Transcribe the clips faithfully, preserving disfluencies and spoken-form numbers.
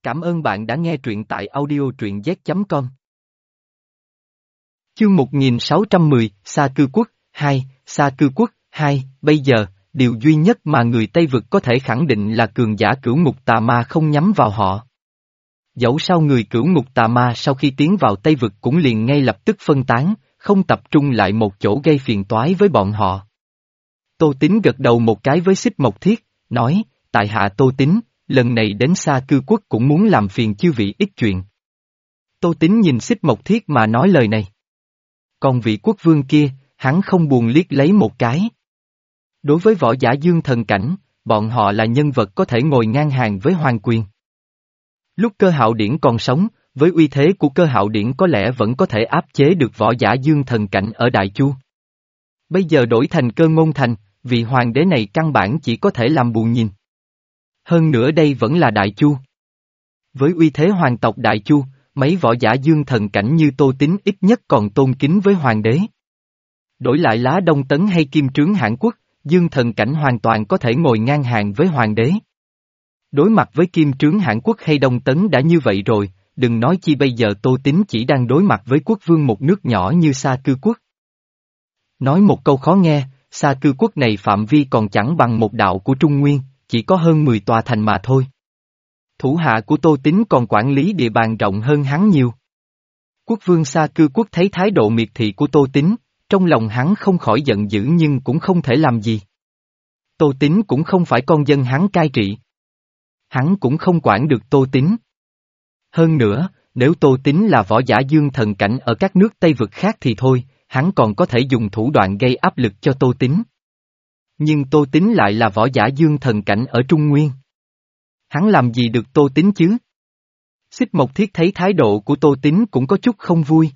Cảm ơn bạn đã nghe truyện tại audio truyện z chấm com. Chương một nghìn sáu trăm mười, Sa Cư Quốc, hai, Sa Cư Quốc, hai, bây giờ, điều duy nhất mà người Tây Vực có thể khẳng định là cường giả cửu ngục tà ma không nhắm vào họ. Dẫu sao người cửu ngục tà ma sau khi tiến vào Tây Vực cũng liền ngay lập tức phân tán, không tập trung lại một chỗ gây phiền toái với bọn họ. Tô Tín gật đầu một cái với Xích Mộc Thiết, nói, tại hạ Tô Tín, lần này đến Sa Cư Quốc cũng muốn làm phiền chư vị ít chuyện. Tô Tín nhìn Xích Mộc Thiết mà nói lời này. Còn vị quốc vương kia, hắn không buồn liếc lấy một cái. Đối với võ giả dương thần cảnh, bọn họ là nhân vật có thể ngồi ngang hàng với hoàng quyền. Lúc Cơ Hạo Điển còn sống, với uy thế của Cơ Hạo Điển có lẽ vẫn có thể áp chế được võ giả dương thần cảnh ở Đại Chu. Bây giờ đổi thành Cơ Ngôn Thành, vị hoàng đế này căn bản chỉ có thể làm bù nhìn. Hơn nữa đây vẫn là Đại Chu. Với uy thế hoàng tộc Đại Chu, mấy võ giả dương thần cảnh như Tô Tín ít nhất còn tôn kính với hoàng đế. Đổi lại lá Đông Tấn hay Kim Trướng Hãn Quốc, dương thần cảnh hoàn toàn có thể ngồi ngang hàng với hoàng đế. Đối mặt với Kim Trướng Hãn Quốc hay Đông Tấn đã như vậy rồi, đừng nói chi bây giờ Tô Tín chỉ đang đối mặt với quốc vương một nước nhỏ như Sa Cư Quốc. Nói một câu khó nghe, Sa Cư Quốc này phạm vi còn chẳng bằng một đạo của Trung Nguyên, chỉ có hơn mười tòa thành mà thôi. Thủ hạ của Tô Tín còn quản lý địa bàn rộng hơn hắn nhiều. Quốc vương Sa Cư Quốc thấy thái độ miệt thị của Tô Tín, trong lòng hắn không khỏi giận dữ nhưng cũng không thể làm gì. Tô Tín cũng không phải con dân hắn cai trị. Hắn cũng không quản được Tô Tín. Hơn nữa, nếu Tô Tín là võ giả dương thần cảnh ở các nước Tây Vực khác thì thôi, hắn còn có thể dùng thủ đoạn gây áp lực cho Tô Tín. Nhưng Tô Tín lại là võ giả dương thần cảnh ở Trung Nguyên. Hắn làm gì được Tô Tín chứ? Xích Mộc Thiết thấy thái độ của Tô Tín cũng có chút không vui.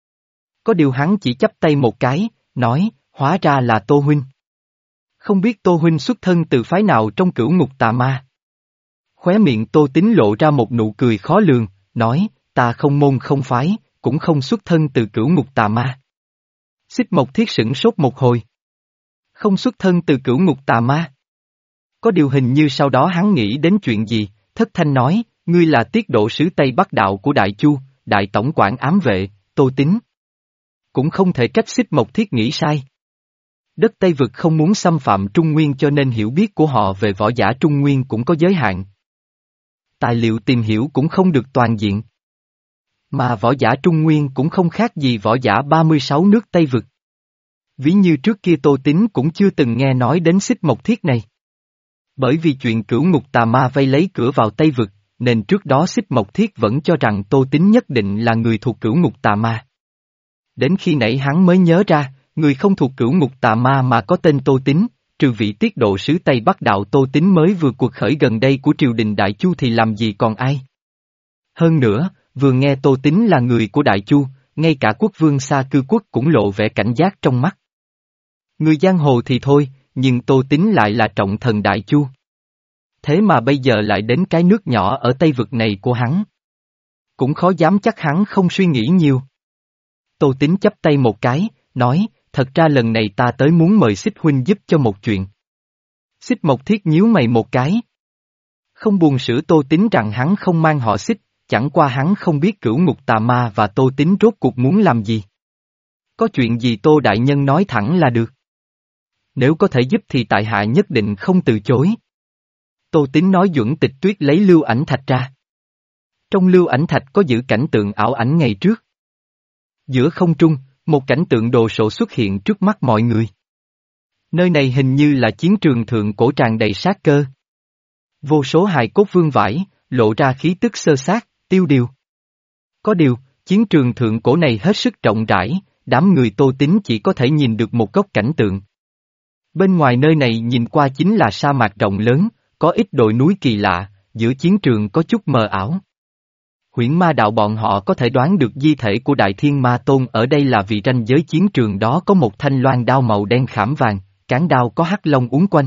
Có điều hắn chỉ chắp tay một cái, nói, hóa ra là Tô Huynh. Không biết Tô Huynh xuất thân từ phái nào trong cửu ngục tà ma. Khóe miệng Tô Tín lộ ra một nụ cười khó lường, nói, ta không môn không phái, cũng không xuất thân từ cửu ngục tà ma. Xích Mộc Thiết sửng sốt một hồi. Không xuất thân từ cửu ngục tà ma. Có điều hình như sau đó hắn nghĩ đến chuyện gì, thất thanh nói, ngươi là tiết độ sứ Tây Bắc Đạo của Đại Chu, đại tổng quản ám vệ, Tô Tín. Cũng không thể trách Xích Mộc Thiết nghĩ sai. Đất Tây Vực không muốn xâm phạm Trung Nguyên cho nên hiểu biết của họ về võ giả Trung Nguyên cũng có giới hạn. Tài liệu tìm hiểu cũng không được toàn diện. Mà võ giả Trung Nguyên cũng không khác gì võ giả ba mươi sáu nước Tây Vực. Ví như trước kia Tô Tín cũng chưa từng nghe nói đến Xích Mộc Thiết này. Bởi vì chuyện cửu ngục tà ma vây lấy cửa vào Tây Vực, nên trước đó Xích Mộc Thiết vẫn cho rằng Tô Tín nhất định là người thuộc cửu ngục tà ma. Đến khi nãy hắn mới nhớ ra, người không thuộc cửu ngục tà ma mà có tên Tô Tín, trừ vị tiết độ sứ Tây Bắc Đạo Tô Tín mới vừa cuộc khởi gần đây của triều đình Đại Chu thì làm gì còn ai. Hơn nữa, vừa nghe Tô Tín là người của Đại Chu, ngay cả quốc vương Sa Cư Quốc cũng lộ vẻ cảnh giác trong mắt. Người giang hồ thì thôi, nhưng Tô Tín lại là trọng thần Đại Chu. Thế mà bây giờ lại đến cái nước nhỏ ở Tây Vực này của hắn. Cũng khó dám chắc hắn không suy nghĩ nhiều. Tô Tín chắp tay một cái, nói, thật ra lần này ta tới muốn mời Xích Huynh giúp cho một chuyện. Xích Mộc Thiết nhíu mày một cái. Không buồn sửa Tô Tín rằng hắn không mang họ Xích, chẳng qua hắn không biết cửu ngục tà ma và Tô Tín rốt cuộc muốn làm gì. Có chuyện gì Tô Đại Nhân nói thẳng là được. Nếu có thể giúp thì tại hạ nhất định không từ chối. Tô Tín nói Duẩn Tịch Tuyết lấy lưu ảnh thạch ra. Trong lưu ảnh thạch có giữ cảnh tượng ảo ảnh ngày trước. Giữa không trung, một cảnh tượng đồ sộ xuất hiện trước mắt mọi người. Nơi này hình như là chiến trường thượng cổ tràn đầy sát cơ. Vô số hài cốt vương vãi, lộ ra khí tức sơ sát, tiêu điều. Có điều, chiến trường thượng cổ này hết sức rộng rãi, đám người Tô Tín chỉ có thể nhìn được một góc cảnh tượng. Bên ngoài nơi này nhìn qua chính là sa mạc rộng lớn, có ít đồi núi kỳ lạ, giữa chiến trường có chút mờ ảo. Huyễn ma đạo bọn họ có thể đoán được di thể của Đại Thiên Ma Tôn ở đây là vì ranh giới chiến trường đó có một thanh loan đao màu đen khảm vàng, cán đao có hắc long uốn quanh.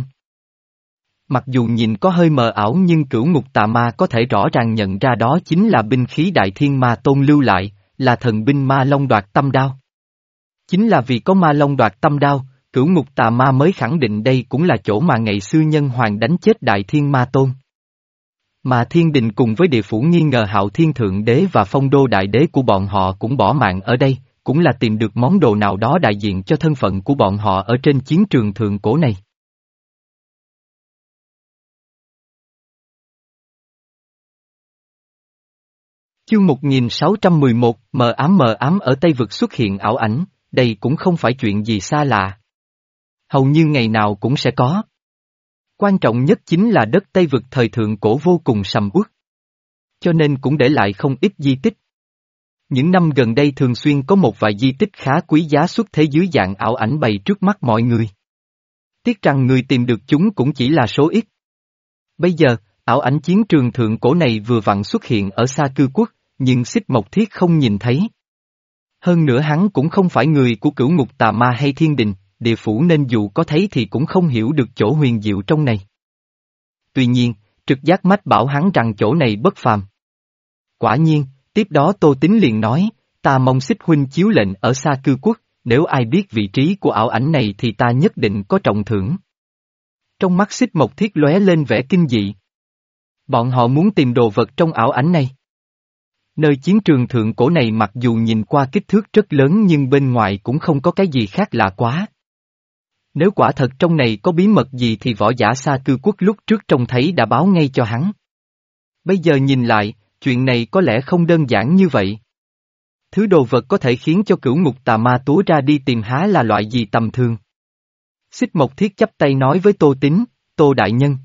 Mặc dù nhìn có hơi mờ ảo nhưng cửu ngục tà ma có thể rõ ràng nhận ra đó chính là binh khí Đại Thiên Ma Tôn lưu lại, là thần binh Ma Long Đoạt Tâm Đao. Chính là vì có Ma Long Đoạt Tâm Đao, cửu ngục tà ma mới khẳng định đây cũng là chỗ mà ngày xưa nhân hoàng đánh chết Đại Thiên Ma Tôn. Mà thiên đình cùng với địa phủ nghi ngờ Hạo Thiên Thượng Đế và Phong Đô Đại Đế của bọn họ cũng bỏ mạng ở đây, cũng là tìm được món đồ nào đó đại diện cho thân phận của bọn họ ở trên chiến trường thượng cổ này. Chương một nghìn sáu trăm mười một, mờ ám mờ ám ở Tây Vực xuất hiện ảo ảnh, đây cũng không phải chuyện gì xa lạ. Hầu như ngày nào cũng sẽ có. Quan trọng nhất chính là đất Tây Vực thời thượng cổ vô cùng sầm uất. Cho nên cũng để lại không ít di tích. Những năm gần đây thường xuyên có một vài di tích khá quý giá xuất thế dưới dạng ảo ảnh bày trước mắt mọi người. Tiếc rằng người tìm được chúng cũng chỉ là số ít. Bây giờ, ảo ảnh chiến trường thượng cổ này vừa vặn xuất hiện ở Sa Cư Quốc, nhưng Xích Mộc Thiết không nhìn thấy. Hơn nữa hắn cũng không phải người của Cửu Ngục Tà Ma hay Thiên Đình, địa phủ nên dù có thấy thì cũng không hiểu được chỗ huyền diệu trong này. Tuy nhiên, trực giác mách bảo hắn rằng chỗ này bất phàm. Quả nhiên, tiếp đó Tô Tín liền nói, ta mong Xích huynh chiếu lệnh ở Sa Cư Quốc, nếu ai biết vị trí của ảo ảnh này thì ta nhất định có trọng thưởng. Trong mắt Xích Mộc Thiết lóe lên vẻ kinh dị. Bọn họ muốn tìm đồ vật trong ảo ảnh này. Nơi chiến trường thượng cổ này mặc dù nhìn qua kích thước rất lớn nhưng bên ngoài cũng không có cái gì khác lạ quá. Nếu quả thật trong này có bí mật gì thì võ giả Sa Cư Quốc lúc trước trông thấy đã báo ngay cho hắn. Bây giờ nhìn lại, chuyện này có lẽ không đơn giản như vậy. Thứ đồ vật có thể khiến cho Cửu Ngục Tà Ma túa ra đi tìm há là loại gì tầm thường. Xích Mộc Thiết chắp tay nói với Tô Tín, Tô Đại Nhân.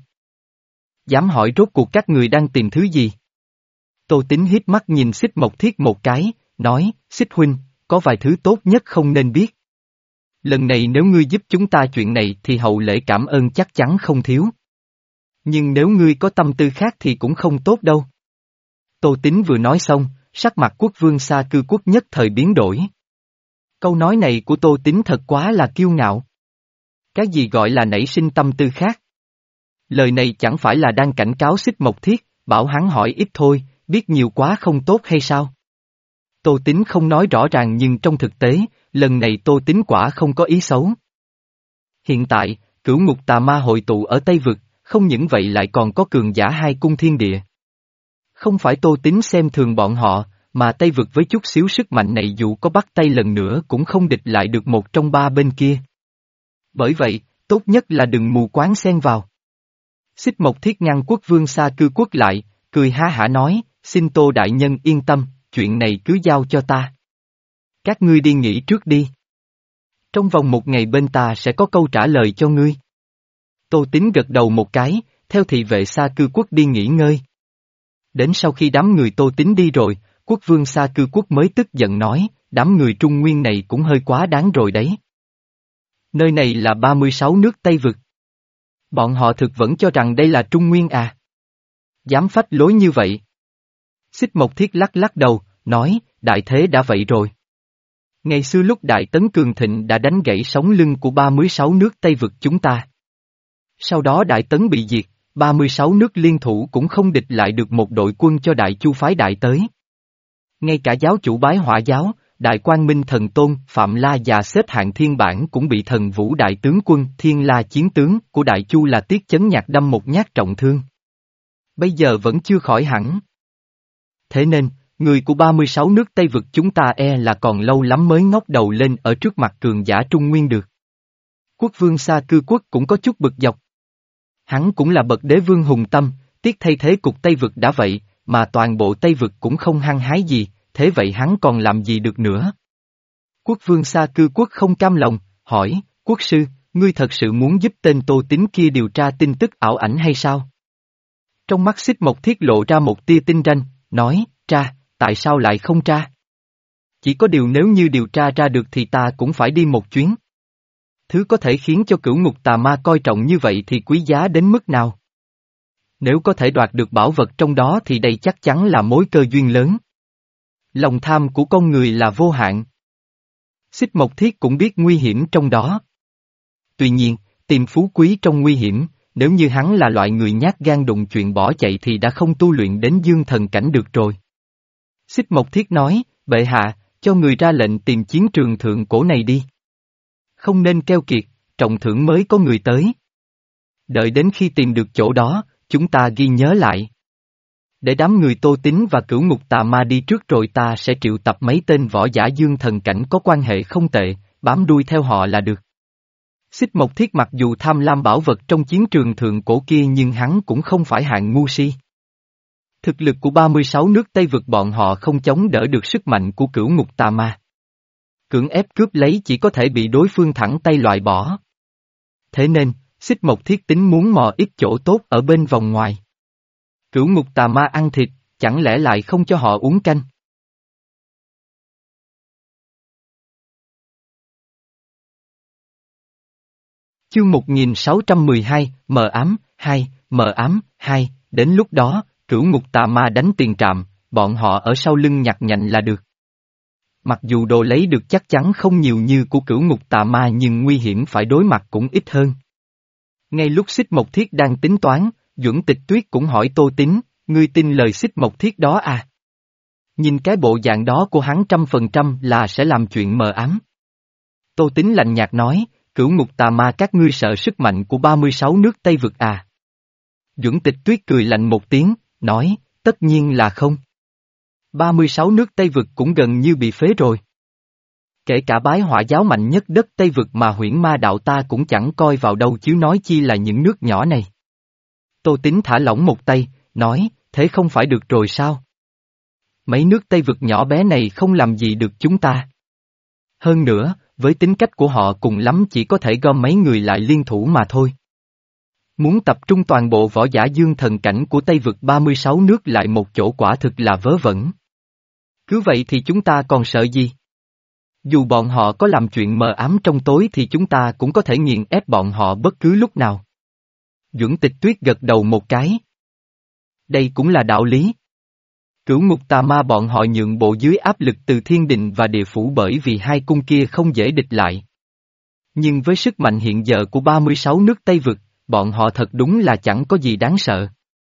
Dám hỏi rốt cuộc các người đang tìm thứ gì? Tô Tín hiếp mắt nhìn Xích Mộc Thiết một cái, nói, Xích huynh, có vài thứ tốt nhất không nên biết. Lần này nếu ngươi giúp chúng ta chuyện này thì hậu lễ cảm ơn chắc chắn không thiếu. Nhưng nếu ngươi có tâm tư khác thì cũng không tốt đâu. Tô Tín vừa nói xong, sắc mặt quốc vương Sa Cư Quốc nhất thời biến đổi. Câu nói này của Tô Tín thật quá là kiêu ngạo. Cái gì gọi là nảy sinh tâm tư khác? Lời này chẳng phải là đang cảnh cáo Xích Mộc Thiết, bảo hắn hỏi ít thôi, biết nhiều quá không tốt hay sao? Tô Tín không nói rõ ràng nhưng trong thực tế, lần này Tô Tín quả không có ý xấu. Hiện tại, Cửu Ngục Tà Ma hội tụ ở Tây Vực, không những vậy lại còn có cường giả hai cung thiên địa. Không phải Tô Tín xem thường bọn họ, mà Tây Vực với chút xíu sức mạnh này dù có bắt tay lần nữa cũng không địch lại được một trong ba bên kia. Bởi vậy, tốt nhất là đừng mù quáng xen vào. Xích Mộc Thiết ngăn quốc vương Sa Cư Quốc lại, cười ha hả nói, xin Tô Đại Nhân yên tâm, chuyện này cứ giao cho ta. Các ngươi đi nghỉ trước đi. Trong vòng một ngày bên ta sẽ có câu trả lời cho ngươi. Tô Tín gật đầu một cái, theo thị vệ Sa Cư Quốc đi nghỉ ngơi. Đến sau khi đám người Tô Tín đi rồi, quốc vương Sa Cư Quốc mới tức giận nói, đám người Trung Nguyên này cũng hơi quá đáng rồi đấy. Nơi này là ba mươi sáu nước Tây Vực. Bọn họ thực vẫn cho rằng đây là Trung Nguyên à? Dám phách lối như vậy. Xích Mộc Thiết lắc lắc đầu, nói, đại thế đã vậy rồi. Ngày xưa lúc Đại Tấn cường thịnh đã đánh gãy sống lưng của ba mươi sáu nước Tây Vực chúng ta. Sau đó Đại Tấn bị diệt, ba mươi sáu nước liên thủ cũng không địch lại được một đội quân cho Đại Chu phái Đại tới. Ngay cả giáo chủ Bái Hỏa giáo, Đại Quang Minh Thần Tôn, Phạm La Già xếp hạng thiên bản cũng bị thần vũ đại tướng quân Thiên La chiến tướng của Đại Chu là Tiết Chấn Nhạc đâm một nhát trọng thương. Bây giờ vẫn chưa khỏi hẳn. Thế nên, người của ba mươi sáu nước Tây Vực chúng ta e là còn lâu lắm mới ngóc đầu lên ở trước mặt cường giả Trung Nguyên được. Quốc vương Sa Cư Quốc cũng có chút bực dọc. Hắn cũng là bậc đế vương hùng tâm, tiếc thay thế cục Tây Vực đã vậy, mà toàn bộ Tây Vực cũng không hăng hái gì, thế vậy hắn còn làm gì được nữa? Quốc vương Sa Cư Quốc không cam lòng, hỏi, quốc sư, ngươi thật sự muốn giúp tên Tô Tín kia điều tra tin tức ảo ảnh hay sao? Trong mắt Xích Mộc Thiết lộ ra một tia tinh ranh, nói, tra, tại sao lại không tra? Chỉ có điều nếu như điều tra ra được thì ta cũng phải đi một chuyến. Thứ có thể khiến cho Cửu Ngục Tà Ma coi trọng như vậy thì quý giá đến mức nào? Nếu có thể đoạt được bảo vật trong đó thì đây chắc chắn là mối cơ duyên lớn. Lòng tham của con người là vô hạn. Xích Mộc Thiết cũng biết nguy hiểm trong đó. Tuy nhiên, tìm phú quý trong nguy hiểm, nếu như hắn là loại người nhát gan đụng chuyện bỏ chạy thì đã không tu luyện đến dương thần cảnh được rồi. Xích Mộc Thiết nói, bệ hạ, cho người ra lệnh tìm chiến trường thượng cổ này đi. Không nên keo kiệt, trọng thưởng mới có người tới. Đợi đến khi tìm được chỗ đó, chúng ta ghi nhớ lại. Để đám người Tô Tín và Cửu Ngục Tà Ma đi trước rồi ta sẽ triệu tập mấy tên võ giả dương thần cảnh có quan hệ không tệ, bám đuôi theo họ là được. Xích Mộc Thiết mặc dù tham lam bảo vật trong chiến trường thượng cổ kia nhưng hắn cũng không phải hạng ngu si. Thực lực của ba mươi sáu nước Tây vực bọn họ không chống đỡ được sức mạnh của Cửu Ngục Tà Ma. Cưỡng ép cướp lấy chỉ có thể bị đối phương thẳng tay loại bỏ. Thế nên, Xích Mộc Thiết tính muốn mò ít chỗ tốt ở bên vòng ngoài. Cửu Ngục Tà Ma ăn thịt, chẳng lẽ lại không cho họ uống canh? Chương một nghìn sáu trăm mười hai, Mờ Ám, hai, Mờ Ám, hai, đến lúc đó, Cửu Ngục Tà Ma đánh tiền trạm, bọn họ ở sau lưng nhặt nhạnh là được. Mặc dù đồ lấy được chắc chắn không nhiều như của Cửu Ngục Tà Ma nhưng nguy hiểm phải đối mặt cũng ít hơn. Ngay lúc Xích Mộc Thiết đang tính toán, Duẩn Tịch Tuyết cũng hỏi Tô Tín, ngươi tin lời Xích Mộc Thiết đó à? Nhìn cái bộ dạng đó của hắn trăm phần trăm là sẽ làm chuyện mờ ám. Tô Tín lạnh nhạt nói, Cửu Ngục Tà Ma các ngươi sợ sức mạnh của ba mươi sáu nước Tây vực à? Duẩn Tịch Tuyết cười lạnh một tiếng, nói, tất nhiên là không. ba mươi sáu nước Tây vực cũng gần như bị phế rồi. Kể cả bái hỏa giáo mạnh nhất đất Tây vực mà Huyễn Ma đạo ta cũng chẳng coi vào đâu chứ nói chi là những nước nhỏ này. Tô Tín thả lỏng một tay, nói, thế không phải được rồi sao? Mấy nước Tây vực nhỏ bé này không làm gì được chúng ta. Hơn nữa, với tính cách của họ cùng lắm chỉ có thể gom mấy người lại liên thủ mà thôi. Muốn tập trung toàn bộ võ giả dương thần cảnh của Tây vực ba mươi sáu nước lại một chỗ quả thực là vớ vẩn. Cứ vậy thì chúng ta còn sợ gì? Dù bọn họ có làm chuyện mờ ám trong tối thì chúng ta cũng có thể nghiền ép bọn họ bất cứ lúc nào. Duẩn Tịch Tuyết gật đầu một cái. Đây cũng là đạo lý. Cửu Ngục Tà Ma bọn họ nhượng bộ dưới áp lực từ thiên đình và địa phủ bởi vì hai cung kia không dễ địch lại. Nhưng với sức mạnh hiện giờ của ba mươi sáu nước Tây vực, bọn họ thật đúng là chẳng có gì đáng sợ.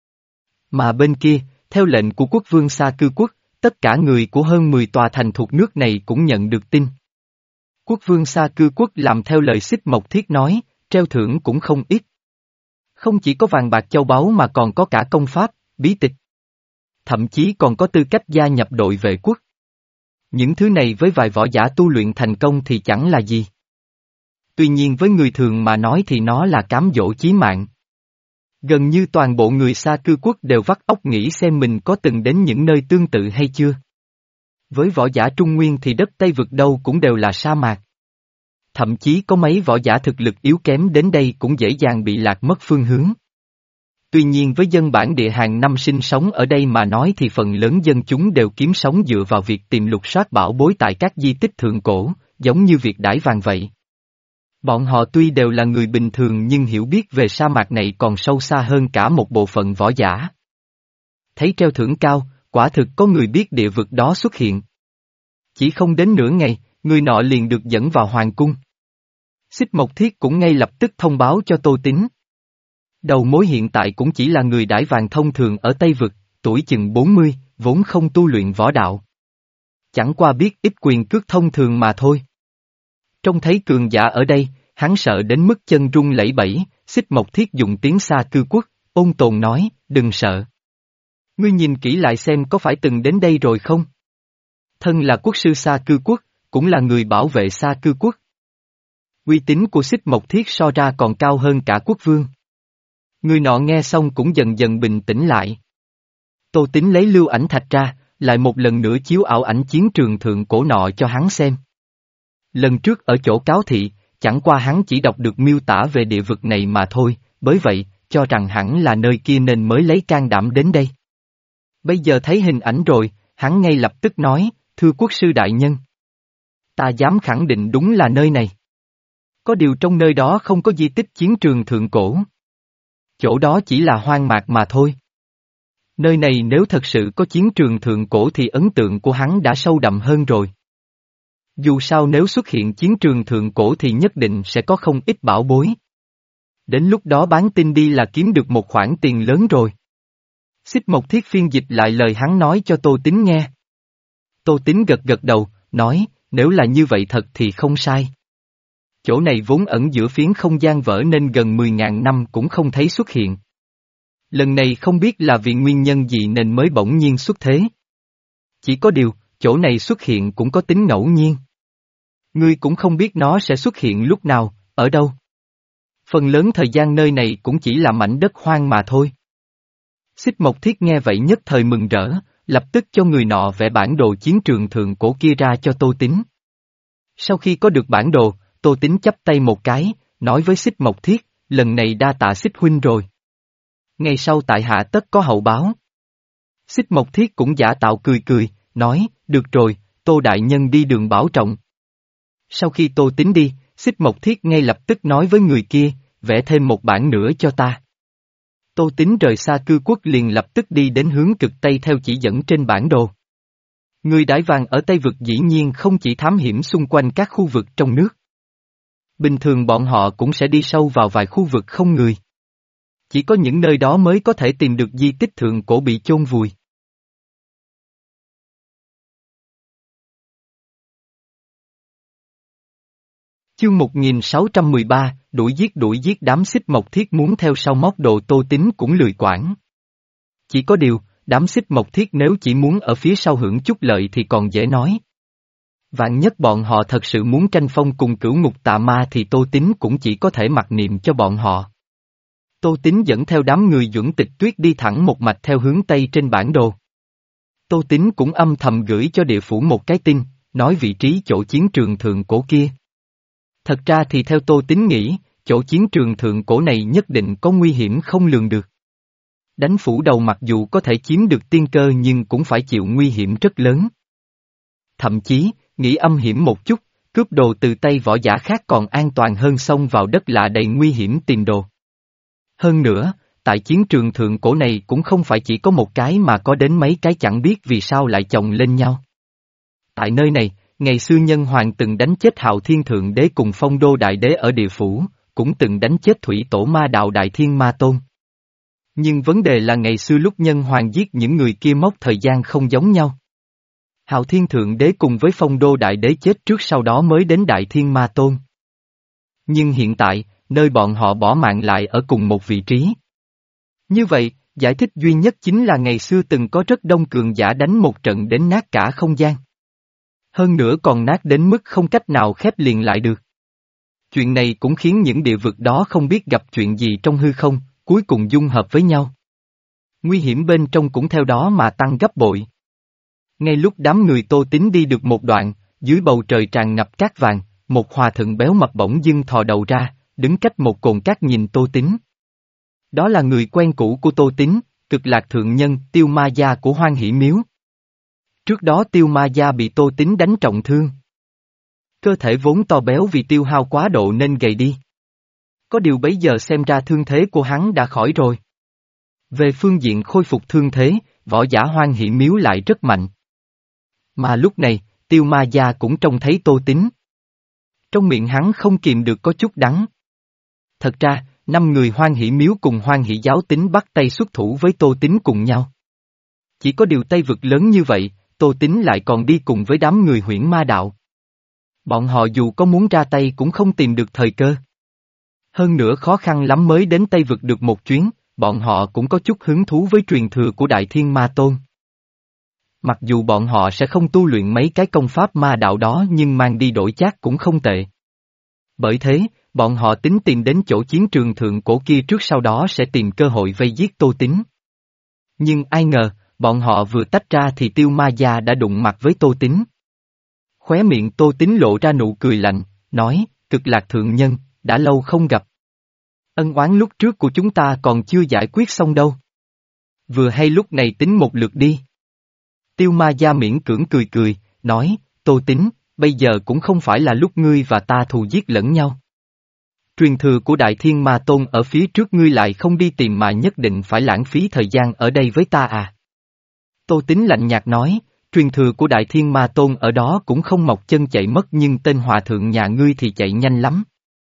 Mà bên kia, theo lệnh của quốc vương Sa Cư Quốc, tất cả người của hơn mười tòa thành thuộc nước này cũng nhận được tin. Quốc vương Sa Cư Quốc làm theo lời Xích Mộc Thiết nói, treo thưởng cũng không ít. Không chỉ có vàng bạc châu báu mà còn có cả công pháp, bí tịch. Thậm chí còn có tư cách gia nhập đội vệ quốc. Những thứ này với vài võ giả tu luyện thành công thì chẳng là gì. Tuy nhiên với người thường mà nói thì nó là cám dỗ chí mạng. Gần như toàn bộ người Sa Cư Quốc đều vắt óc nghĩ xem mình có từng đến những nơi tương tự hay chưa. Với võ giả Trung Nguyên thì đất Tây vực đâu cũng đều là sa mạc. Thậm chí có mấy võ giả thực lực yếu kém đến đây cũng dễ dàng bị lạc mất phương hướng. Tuy nhiên với dân bản địa hàng năm sinh sống ở đây mà nói thì phần lớn dân chúng đều kiếm sống dựa vào việc tìm lục soát bảo bối tại các di tích thượng cổ, giống như việc đãi vàng vậy. Bọn họ tuy đều là người bình thường nhưng hiểu biết về sa mạc này còn sâu xa hơn cả một bộ phận võ giả. Thấy treo thưởng cao, quả thực có người biết địa vực đó xuất hiện. Chỉ không đến nửa ngày, người nọ liền được dẫn vào hoàng cung. Xích Mộc Thiết cũng ngay lập tức thông báo cho Tô Tín. Đầu mối hiện tại cũng chỉ là người đãi vàng thông thường ở Tây vực, tuổi chừng bốn mươi, vốn không tu luyện võ đạo. Chẳng qua biết ít quyền cước thông thường mà thôi. Trông thấy cường giả ở đây, hắn sợ đến mức chân run lẩy bẩy, Xích Mộc Thiết dùng tiếng Sa Cư Quốc, ôn tồn nói, đừng sợ. Ngươi nhìn kỹ lại xem có phải từng đến đây rồi không? Thân là quốc sư Sa Cư Quốc, cũng là người bảo vệ Sa Cư Quốc. Uy tín của Xích Mộc Thiết so ra còn cao hơn cả quốc vương. Người nọ nghe xong cũng dần dần bình tĩnh lại. Tô Tín lấy lưu ảnh thạch ra, lại một lần nữa chiếu ảo ảnh chiến trường thượng cổ nọ cho hắn xem. Lần trước ở chỗ cáo thị, chẳng qua hắn chỉ đọc được miêu tả về địa vực này mà thôi, bởi vậy, cho rằng hẳn là nơi kia nên mới lấy can đảm đến đây. Bây giờ thấy hình ảnh rồi, hắn ngay lập tức nói, thưa quốc sư đại nhân. Ta dám khẳng định đúng là nơi này. Có điều trong nơi đó không có di tích chiến trường thượng cổ. Chỗ đó chỉ là hoang mạc mà thôi. Nơi này nếu thật sự có chiến trường thượng cổ thì ấn tượng của hắn đã sâu đậm hơn rồi. Dù sao nếu xuất hiện chiến trường thượng cổ thì nhất định sẽ có không ít bảo bối. Đến lúc đó bán tin đi là kiếm được một khoản tiền lớn rồi. Xích Mộc Thiết phiên dịch lại lời hắn nói cho Tô Tín nghe. Tô Tín gật gật đầu, nói, nếu là như vậy thật thì không sai. Chỗ này vốn ẩn giữa phiến không gian vỡ nên gần mười ngàn năm cũng không thấy xuất hiện. Lần này không biết là vì nguyên nhân gì nên mới bỗng nhiên xuất thế. Chỉ có điều, chỗ này xuất hiện cũng có tính ngẫu nhiên. Ngươi cũng không biết nó sẽ xuất hiện lúc nào, ở đâu. Phần lớn thời gian nơi này cũng chỉ là mảnh đất hoang mà thôi. Xích Mộc Thiết nghe vậy nhất thời mừng rỡ, lập tức cho người nọ vẽ bản đồ chiến trường thượng cổ kia ra cho Tô Tín. Sau khi có được bản đồ, Tô Tín chắp tay một cái, nói với Xích Mộc Thiết, lần này đa tạ Xích huynh rồi. Ngày sau tại hạ tất có hậu báo. Xích Mộc Thiết cũng giả tạo cười cười, nói, được rồi, Tô đại nhân đi đường bảo trọng. Sau khi Tô Tín đi, Xích Mộc Thiết ngay lập tức nói với người kia, vẽ thêm một bản nữa cho ta. Tô Tín rời xa cư quốc liền lập tức đi đến hướng cực Tây theo chỉ dẫn trên bản đồ. Người đãi vàng ở Tây Vực dĩ nhiên không chỉ thám hiểm xung quanh các khu vực trong nước. Bình thường bọn họ cũng sẽ đi sâu vào vài khu vực không người. Chỉ có những nơi đó mới có thể tìm được di tích thượng cổ bị chôn vùi. Chương một nghìn sáu trăm mười ba, đuổi giết đuổi giết đám Xích Mộc Thiết muốn theo sau móc đồ Tô Tín cũng lười quản. Chỉ có điều, đám Xích Mộc Thiết nếu chỉ muốn ở phía sau hưởng chút lợi thì còn dễ nói. Vạn nhất bọn họ thật sự muốn tranh phong cùng Cửu Ngục Tà Ma thì Tô Tín cũng chỉ có thể mặc niệm cho bọn họ. Tô Tín dẫn theo đám người Duẩn Tịch Tuyết đi thẳng một mạch theo hướng Tây trên bản đồ. Tô Tín cũng âm thầm gửi cho địa phủ một cái tin, nói vị trí chỗ chiến trường thượng cổ kia. Thật ra thì theo Tô Tín nghĩ, chỗ chiến trường thượng cổ này nhất định có nguy hiểm không lường được. Đánh phủ đầu mặc dù có thể chiếm được tiên cơ nhưng cũng phải chịu nguy hiểm rất lớn. Thậm chí, nghĩ âm hiểm một chút, cướp đồ từ tay võ giả khác còn an toàn hơn xông vào đất lạ đầy nguy hiểm tìm đồ. Hơn nữa, tại chiến trường thượng cổ này cũng không phải chỉ có một cái mà có đến mấy cái chẳng biết vì sao lại chồng lên nhau. Tại nơi này, ngày xưa Nhân Hoàng từng đánh chết Hạo Thiên Thượng Đế cùng Phong Đô Đại Đế ở địa phủ, cũng từng đánh chết Thủy Tổ Ma Đạo Đại Thiên Ma Tôn. Nhưng vấn đề là ngày xưa lúc Nhân Hoàng giết những người kia mốc thời gian không giống nhau. Hạo Thiên Thượng Đế cùng với Phong Đô Đại Đế chết trước sau đó mới đến Đại Thiên Ma Tôn. Nhưng hiện tại, nơi bọn họ bỏ mạng lại ở cùng một vị trí. Như vậy, giải thích duy nhất chính là ngày xưa từng có rất đông cường giả đánh một trận đến nát cả không gian. Hơn nữa còn nát đến mức không cách nào khép liền lại được. Chuyện này cũng khiến những địa vực đó không biết gặp chuyện gì trong hư không, cuối cùng dung hợp với nhau. Nguy hiểm bên trong cũng theo đó mà tăng gấp bội. Ngay lúc đám người Tô Tín đi được một đoạn, dưới bầu trời tràn ngập cát vàng, một hòa thượng béo mập bỗng dưng thò đầu ra, đứng cách một cồn cát nhìn Tô Tín. Đó là người quen cũ của Tô Tín, Cực Lạc Thượng Nhân, Tiêu Ma Gia của Hoan Hỷ Miếu. Trước đó Tiêu Ma Gia bị Tô Tín đánh trọng thương. Cơ thể vốn to béo vì tiêu hao quá độ nên gầy đi. Có điều bấy giờ xem ra thương thế của hắn đã khỏi rồi. Về phương diện khôi phục thương thế, võ giả Hoan Hỷ Miếu lại rất mạnh. Mà lúc này, Tiêu Ma Gia cũng trông thấy Tô Tín. Trong miệng hắn không kìm được có chút đắng. Thật ra, năm người Hoan Hỷ Miếu cùng Hoan Hỷ Giáo Tín bắt tay xuất thủ với Tô Tín cùng nhau. Chỉ có điều Tây Vực lớn như vậy, Tô Tín lại còn đi cùng với đám người Huyễn Ma Đạo. Bọn họ dù có muốn ra tay cũng không tìm được thời cơ. Hơn nữa khó khăn lắm mới đến Tây Vực được một chuyến, bọn họ cũng có chút hứng thú với truyền thừa của Đại Thiên Ma Tôn. Mặc dù bọn họ sẽ không tu luyện mấy cái công pháp ma đạo đó nhưng mang đi đổi chác cũng không tệ. Bởi thế, bọn họ tính tìm đến chỗ chiến trường thượng cổ kia trước sau đó sẽ tìm cơ hội vây giết Tô Tín. Nhưng ai ngờ, bọn họ vừa tách ra thì Tiêu Ma Gia đã đụng mặt với Tô Tín. Khóe miệng Tô Tín lộ ra nụ cười lạnh, nói, Cực Lạc Thượng Nhân, đã lâu không gặp. Ân oán lúc trước của chúng ta còn chưa giải quyết xong đâu. Vừa hay lúc này tính một lượt đi. Tiêu Ma Gia miễn cưỡng cười cười, nói, Tô Tín, bây giờ cũng không phải là lúc ngươi và ta thù giết lẫn nhau. Truyền thừa của Đại Thiên Ma Tôn ở phía trước ngươi lại không đi tìm mà nhất định phải lãng phí thời gian ở đây với ta à. Tô Tín lạnh nhạt nói, truyền thừa của Đại Thiên Ma Tôn ở đó cũng không mọc chân chạy mất nhưng tên hòa thượng nhà ngươi thì chạy nhanh lắm.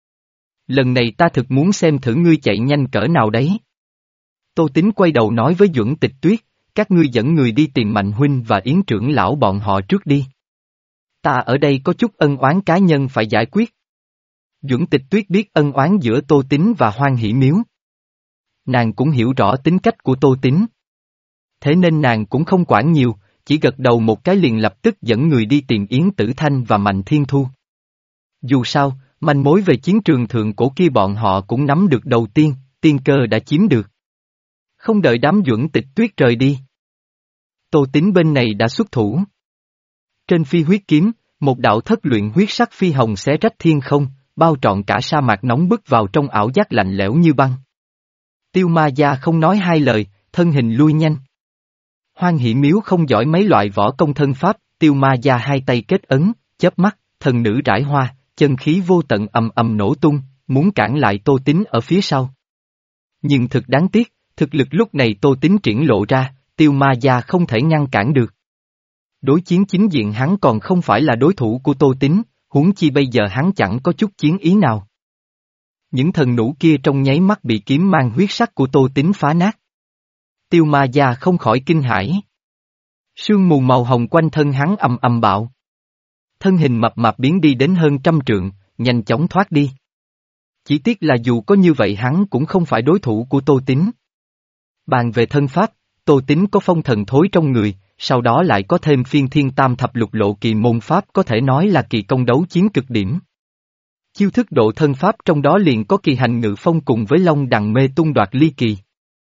Lần này ta thực muốn xem thử ngươi chạy nhanh cỡ nào đấy. Tô Tín quay đầu nói với Duẩn Tịch Tuyết, các ngươi dẫn người đi tìm Mạnh Huynh và Yến trưởng lão bọn họ trước đi. Ta ở đây có chút ân oán cá nhân phải giải quyết. Duẩn Tịch Tuyết biết ân oán giữa Tô Tín và Hoan Hỷ Miếu. Nàng cũng hiểu rõ tính cách của Tô Tín. Thế nên nàng cũng không quản nhiều, chỉ gật đầu một cái liền lập tức dẫn người đi tìm Yến Tử Thanh và Mạnh Thiên Thu. Dù sao, manh mối về chiến trường thượng cổ kia bọn họ cũng nắm được đầu tiên, tiên cơ đã chiếm được. Không đợi đám Duẩn Tịch Tuyết rời đi. Tô Tín bên này đã xuất thủ. Trên phi huyết kiếm, một đạo thất luyện huyết sắc phi hồng xé rách thiên không, bao trọn cả sa mạc nóng bức vào trong ảo giác lạnh lẽo như băng. Tiêu Ma Gia không nói hai lời, thân hình lui nhanh. Hoan Hỷ Miếu không giỏi mấy loại võ công thân pháp, Tiêu Ma Gia hai tay kết ấn, chớp mắt, thần nữ rải hoa, chân khí vô tận ầm ầm nổ tung, muốn cản lại Tô Tín ở phía sau. Nhưng thực đáng tiếc, thực lực lúc này Tô Tín triển lộ ra, Tiêu Ma Gia không thể ngăn cản được. Đối chiến chính diện hắn còn không phải là đối thủ của Tô Tín, huống chi bây giờ hắn chẳng có chút chiến ý nào. Những thần nũ kia trong nháy mắt bị kiếm mang huyết sắc của Tô Tín phá nát. Tiêu Ma Gia không khỏi kinh hãi. Sương mù màu hồng quanh thân hắn ầm ầm bạo. Thân hình mập mạp biến đi đến hơn trăm trượng, nhanh chóng thoát đi. Chỉ tiếc là dù có như vậy hắn cũng không phải đối thủ của Tô Tín. Bàn về thân pháp, Tô Tín có phong thần thối trong người, sau đó lại có thêm phiên thiên tam thập lục lộ kỳ môn pháp có thể nói là kỳ công đấu chiến cực điểm. Chiêu thức độ thân pháp trong đó liền có kỳ hành ngự phong cùng với long đằng mê tung đoạt ly kỳ.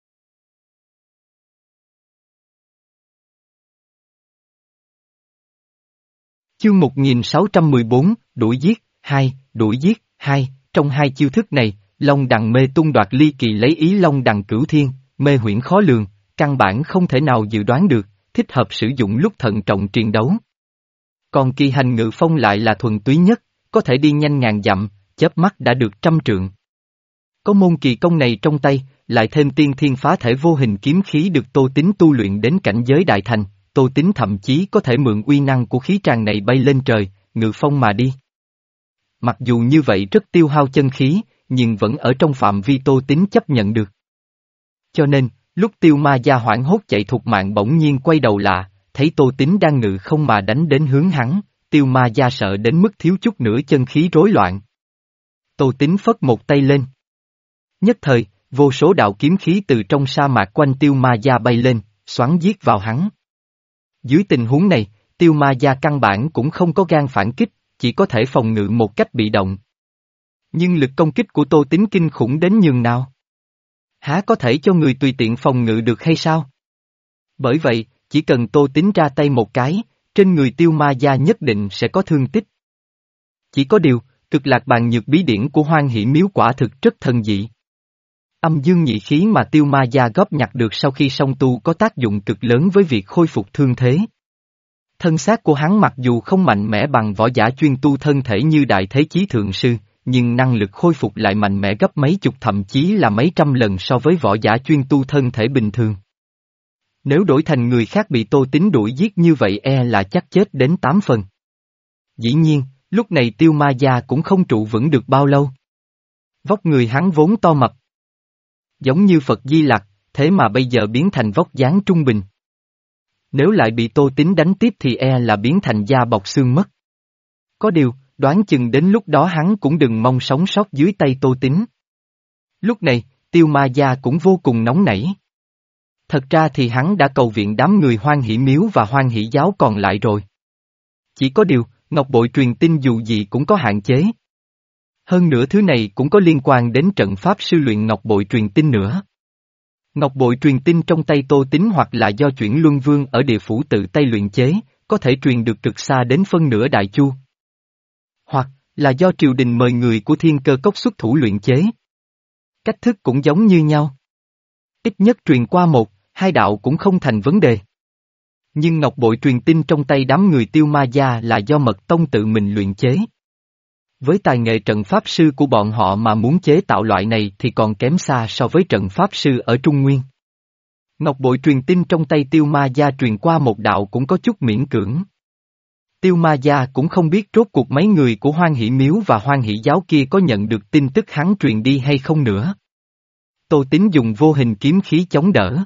Chương một nghìn sáu trăm mười bốn, đuổi giết, hai, đuổi giết, hai, trong hai chiêu thức này, long đằng mê tung đoạt ly kỳ lấy ý long đằng cửu thiên, mê huyễn khó lường, căn bản không thể nào dự đoán được, thích hợp sử dụng lúc thận trọng chiến đấu. Còn kỳ hành ngự phong lại là thuần túy nhất, có thể đi nhanh ngàn dặm, chớp mắt đã được trăm trượng. Có môn kỳ công này trong tay, lại thêm tiên thiên phá thể vô hình kiếm khí được Tô Tín tu luyện đến cảnh giới đại thành, Tô Tín thậm chí có thể mượn uy năng của khí tràng này bay lên trời, ngự phong mà đi. Mặc dù như vậy rất tiêu hao chân khí, nhưng vẫn ở trong phạm vi Tô Tín chấp nhận được. Cho nên, lúc Tiêu Ma Gia hoảng hốt chạy thục mạng bỗng nhiên quay đầu lạ, thấy Tô Tín đang ngự không mà đánh đến hướng hắn, Tiêu Ma Gia sợ đến mức thiếu chút nữa chân khí rối loạn. Tô Tín phất một tay lên. Nhất thời, vô số đạo kiếm khí từ trong sa mạc quanh Tiêu Ma Gia bay lên, xoắn giết vào hắn. Dưới tình huống này, Tiêu Ma Gia căn bản cũng không có gan phản kích, chỉ có thể phòng ngự một cách bị động. Nhưng lực công kích của Tô Tín kinh khủng đến nhường nào? Há có thể cho người tùy tiện phòng ngự được hay sao? Bởi vậy, chỉ cần Tô Tín ra tay một cái, trên người Tiêu Ma Gia nhất định sẽ có thương tích. Chỉ có điều, cực lạc bàn nhược bí điển của Hoan Hỷ Miếu quả thực rất thần dị. Âm dương nhị khí mà Tiêu Ma Gia góp nhặt được sau khi song tu có tác dụng cực lớn với việc khôi phục thương thế. Thân xác của hắn mặc dù không mạnh mẽ bằng võ giả chuyên tu thân thể như Đại Thế Chí Thượng Sư, nhưng năng lực khôi phục lại mạnh mẽ gấp mấy chục thậm chí là mấy trăm lần so với võ giả chuyên tu thân thể bình thường. Nếu đổi thành người khác bị Tô Tín đuổi giết như vậy e là chắc chết đến tám phần. Dĩ nhiên, lúc này Tiêu Ma Gia cũng không trụ vững được bao lâu. Vóc người hắn vốn to mập, giống như Phật Di Lặc, thế mà bây giờ biến thành vóc dáng trung bình. Nếu lại bị Tô Tín đánh tiếp thì e là biến thành da bọc xương mất. Có điều, đoán chừng đến lúc đó hắn cũng đừng mong sống sót dưới tay Tô Tín. Lúc này, Tiêu Ma Gia cũng vô cùng nóng nảy. Thật ra thì hắn đã cầu viện đám người Hoan Hỷ Miếu và Hoan Hỷ Giáo còn lại rồi. Chỉ có điều, ngọc bội truyền tin dù gì cũng có hạn chế. Hơn nữa thứ này cũng có liên quan đến trận pháp sư luyện ngọc bội truyền tin nữa. Ngọc bội truyền tin trong tay Tô Tín hoặc là do chuyển luân vương ở địa phủ tự tay luyện chế, có thể truyền được cực xa đến phân nửa đại chu. Hoặc là do triều đình mời người của Thiên Cơ Cốc xuất thủ luyện chế. Cách thức cũng giống như nhau. Ít nhất truyền qua một, hai đạo cũng không thành vấn đề. Nhưng ngọc bội truyền tin trong tay đám người Tiêu Ma Gia là do Mật Tông tự mình luyện chế. Với tài nghệ trận pháp sư của bọn họ mà muốn chế tạo loại này thì còn kém xa so với trận pháp sư ở Trung Nguyên. Ngọc bội truyền tin trong tay Tiêu Ma Gia truyền qua một đạo cũng có chút miễn cưỡng. Tiêu Ma Gia cũng không biết rốt cuộc mấy người của Hoan Hỷ Miếu và Hoan Hỷ Giáo kia có nhận được tin tức hắn truyền đi hay không nữa. Tô Tín dùng vô hình kiếm khí chống đỡ.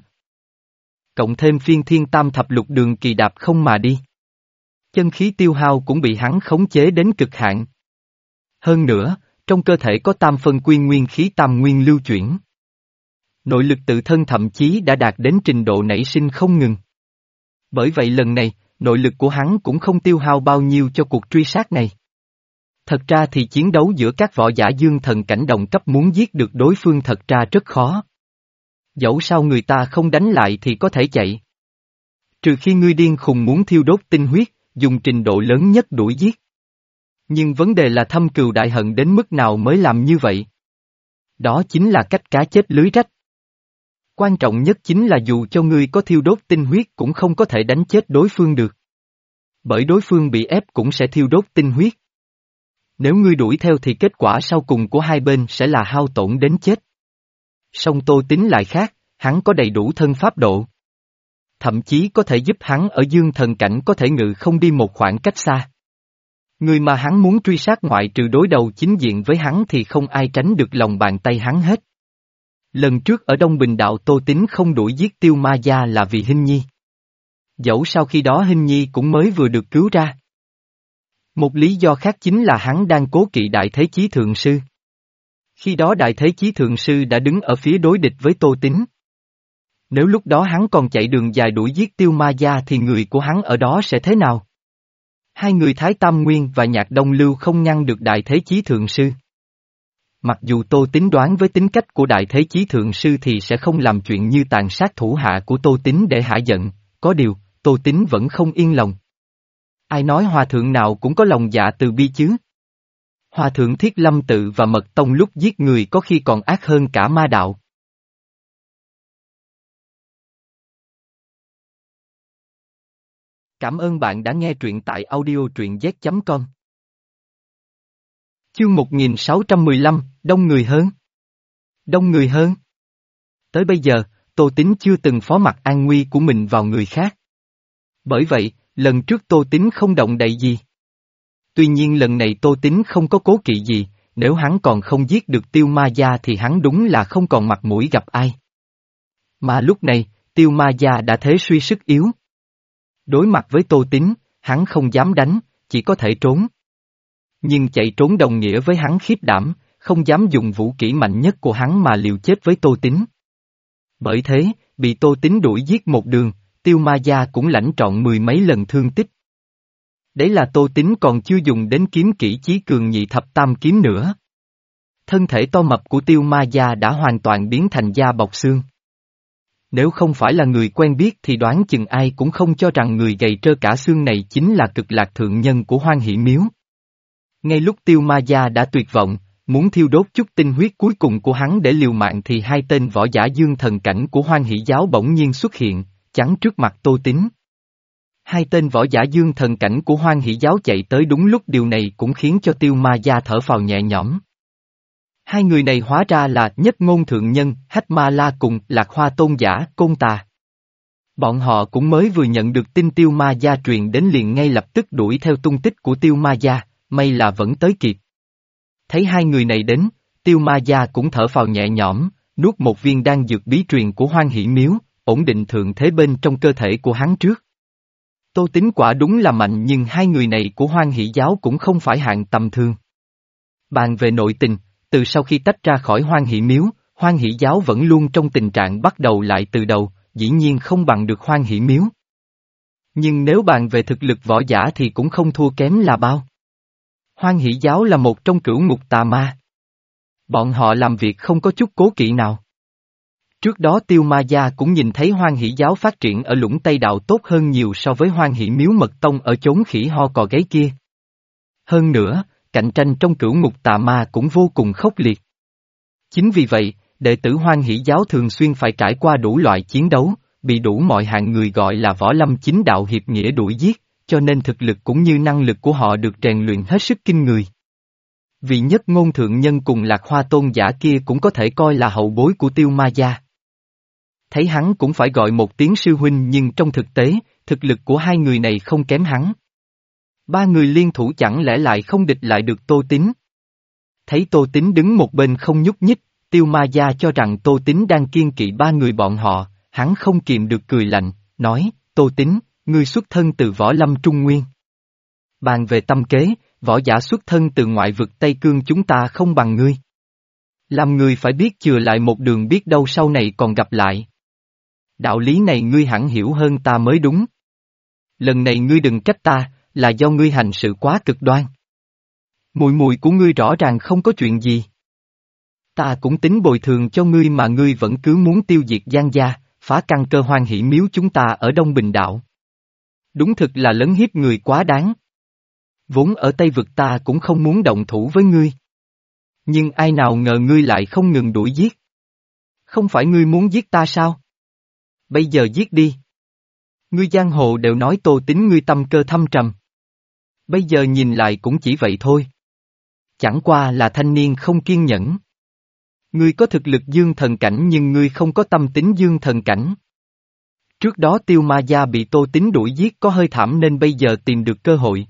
Cộng thêm phiên thiên tam thập lục đường kỳ đạp không mà đi. Chân khí tiêu hao cũng bị hắn khống chế đến cực hạn. Hơn nữa, trong cơ thể có tam phân quy nguyên khí tam nguyên lưu chuyển. Nội lực tự thân thậm chí đã đạt đến trình độ nảy sinh không ngừng. Bởi vậy lần này, nội lực của hắn cũng không tiêu hao bao nhiêu cho cuộc truy sát này. Thật ra thì chiến đấu giữa các võ giả dương thần cảnh đồng cấp muốn giết được đối phương thật ra rất khó. Dẫu sao người ta không đánh lại thì có thể chạy. Trừ khi ngươi điên khùng muốn thiêu đốt tinh huyết, dùng trình độ lớn nhất đuổi giết. Nhưng vấn đề là thâm cừu đại hận đến mức nào mới làm như vậy. Đó chính là cách cá chết lưới rách. Quan trọng nhất chính là dù cho ngươi có thiêu đốt tinh huyết cũng không có thể đánh chết đối phương được. Bởi đối phương bị ép cũng sẽ thiêu đốt tinh huyết. Nếu ngươi đuổi theo thì kết quả sau cùng của hai bên sẽ là hao tổn đến chết. Song Tô Tín lại khác, hắn có đầy đủ thân pháp độ. Thậm chí có thể giúp hắn ở dương thần cảnh có thể ngự không đi một khoảng cách xa. Người mà hắn muốn truy sát ngoại trừ đối đầu chính diện với hắn thì không ai tránh được lòng bàn tay hắn hết. Lần trước ở Đông Bình Đạo Tô Tín không đuổi giết Tiêu Ma Gia là vì Hinh Nhi. Dẫu sau khi đó Hinh Nhi cũng mới vừa được cứu ra. Một lý do khác chính là hắn đang cố kỵ Đại Thế Chí Thượng Sư. Khi đó Đại Thế Chí Thượng Sư đã đứng ở phía đối địch với Tô Tín. Nếu lúc đó hắn còn chạy đường dài đuổi giết Tiêu Ma Gia thì người của hắn ở đó sẽ thế nào? Hai người Thái Tam Nguyên và Nhạc Đông Lưu không ngăn được Đại Thế Chí Thượng Sư. Mặc dù Tô Tín đoán với tính cách của Đại Thế Chí Thượng Sư thì sẽ không làm chuyện như tàn sát thủ hạ của Tô Tín để hả giận, có điều, Tô Tín vẫn không yên lòng. Ai nói hòa thượng nào cũng có lòng dạ từ bi chứ? Hòa thượng Thiết Lâm Tự và Mật Tông lúc giết người có khi còn ác hơn cả ma đạo. Cảm ơn bạn đã nghe truyện tại audio truyện z chấm com. Chương một nghìn sáu trăm mười lăm, đông người hơn. Đông người hơn. Tới bây giờ, Tô Tín chưa từng phó mặc an nguy của mình vào người khác. Bởi vậy, lần trước Tô Tín không động đậy gì. Tuy nhiên lần này Tô Tín không có cố kỵ gì, nếu hắn còn không giết được Tiêu Ma Gia thì hắn đúng là không còn mặt mũi gặp ai. Mà lúc này, Tiêu Ma Gia đã thế suy sức yếu. Đối mặt với Tô Tín, hắn không dám đánh, chỉ có thể trốn. Nhưng chạy trốn đồng nghĩa với hắn khiếp đảm, không dám dùng vũ kỹ mạnh nhất của hắn mà liều chết với Tô Tín. Bởi thế, bị Tô Tín đuổi giết một đường, Tiêu Ma Gia cũng lãnh trọn mười mấy lần thương tích. Đấy là Tô Tín còn chưa dùng đến kiếm kỹ chí cường nhị thập tam kiếm nữa. Thân thể to mập của Tiêu Ma Gia đã hoàn toàn biến thành da bọc xương. Nếu không phải là người quen biết thì đoán chừng ai cũng không cho rằng người gầy trơ cả xương này chính là cực lạc thượng nhân của Hoan Hỷ Miếu. Ngay lúc Tiêu Ma Gia đã tuyệt vọng, muốn thiêu đốt chút tinh huyết cuối cùng của hắn để liều mạng thì hai tên võ giả dương thần cảnh của Hoan Hỷ Giáo bỗng nhiên xuất hiện, chắn trước mặt Tô Tín. Hai tên võ giả dương thần cảnh của Hoan Hỷ Giáo chạy tới đúng lúc, điều này cũng khiến cho Tiêu Ma Gia thở phào nhẹ nhõm. Hai người này hóa ra là Nhất Ngôn Thượng Nhân, Hách Ma La cùng Lạc Hoa Tôn Giả, Côn Tà. Bọn họ cũng mới vừa nhận được tin Tiêu Ma Gia truyền đến liền ngay lập tức đuổi theo tung tích của Tiêu Ma Gia, may là vẫn tới kịp. Thấy hai người này đến, Tiêu Ma Gia cũng thở phào nhẹ nhõm, nuốt một viên đan dược bí truyền của Hoan Hỷ Miếu, ổn định thượng thế bên trong cơ thể của hắn trước. Tô Tín quả đúng là mạnh nhưng hai người này của Hoan Hỷ Giáo cũng không phải hạng tầm thường. Bàn về nội tình, từ sau khi tách ra khỏi Hoan Hỷ Miếu, Hoan Hỷ Giáo vẫn luôn trong tình trạng bắt đầu lại từ đầu, dĩ nhiên không bằng được Hoan Hỷ Miếu. Nhưng nếu bàn về thực lực võ giả thì cũng không thua kém là bao. Hoan Hỷ Giáo là một trong cửu ngục tà ma. Bọn họ làm việc không có chút cố kỵ nào. Trước đó Tiêu Ma Gia cũng nhìn thấy Hoan Hỷ Giáo phát triển ở Lũng Tây Đạo tốt hơn nhiều so với Hoan Hỷ Miếu Mật Tông ở chốn khỉ ho cò gáy kia. Hơn nữa, cạnh tranh trong cửu ngục tà ma cũng vô cùng khốc liệt. Chính vì vậy, đệ tử Hoan Hỷ Giáo thường xuyên phải trải qua đủ loại chiến đấu, bị đủ mọi hạng người gọi là võ lâm chính đạo hiệp nghĩa đuổi giết, cho nên thực lực cũng như năng lực của họ được rèn luyện hết sức kinh người. Vị Nhất Ngôn Thượng Nhân cùng Lạc Hoa Tôn Giả kia cũng có thể coi là hậu bối của Tiêu Ma Gia. Thấy hắn cũng phải gọi một tiếng sư huynh nhưng trong thực tế, thực lực của hai người này không kém hắn. Ba người liên thủ chẳng lẽ lại không địch lại được Tô Tín. Thấy Tô Tín đứng một bên không nhúc nhích, Tiêu Ma Gia cho rằng Tô Tín đang kiêng kỵ ba người bọn họ, hắn không kìm được cười lạnh, nói, Tô Tín, ngươi xuất thân từ võ lâm Trung Nguyên. Bàn về tâm kế, võ giả xuất thân từ ngoại vực Tây Cương chúng ta không bằng ngươi. Làm người phải biết chừa lại một đường, biết đâu sau này còn gặp lại. Đạo lý này ngươi hẳn hiểu hơn ta mới đúng. Lần này ngươi đừng trách ta, là do ngươi hành sự quá cực đoan. Mùi mùi của ngươi rõ ràng không có chuyện gì. Ta cũng tính bồi thường cho ngươi mà ngươi vẫn cứ muốn tiêu diệt Giang gia, phá căn cơ Hoan Hỷ miếu chúng ta ở Đông Bình Đạo. Đúng thực là lấn hiếp người quá đáng. Vốn ở Tây Vực ta cũng không muốn động thủ với ngươi. Nhưng ai nào ngờ ngươi lại không ngừng đuổi giết. Không phải ngươi muốn giết ta sao? Bây giờ giết đi. Ngươi giang hồ đều nói Tô Tín ngươi tâm cơ thâm trầm. Bây giờ nhìn lại cũng chỉ vậy thôi. Chẳng qua là thanh niên không kiên nhẫn. Ngươi có thực lực dương thần cảnh nhưng ngươi không có tâm tính dương thần cảnh. Trước đó Tiêu Ma Gia bị Tô Tín đuổi giết có hơi thảm nên bây giờ tìm được cơ hội.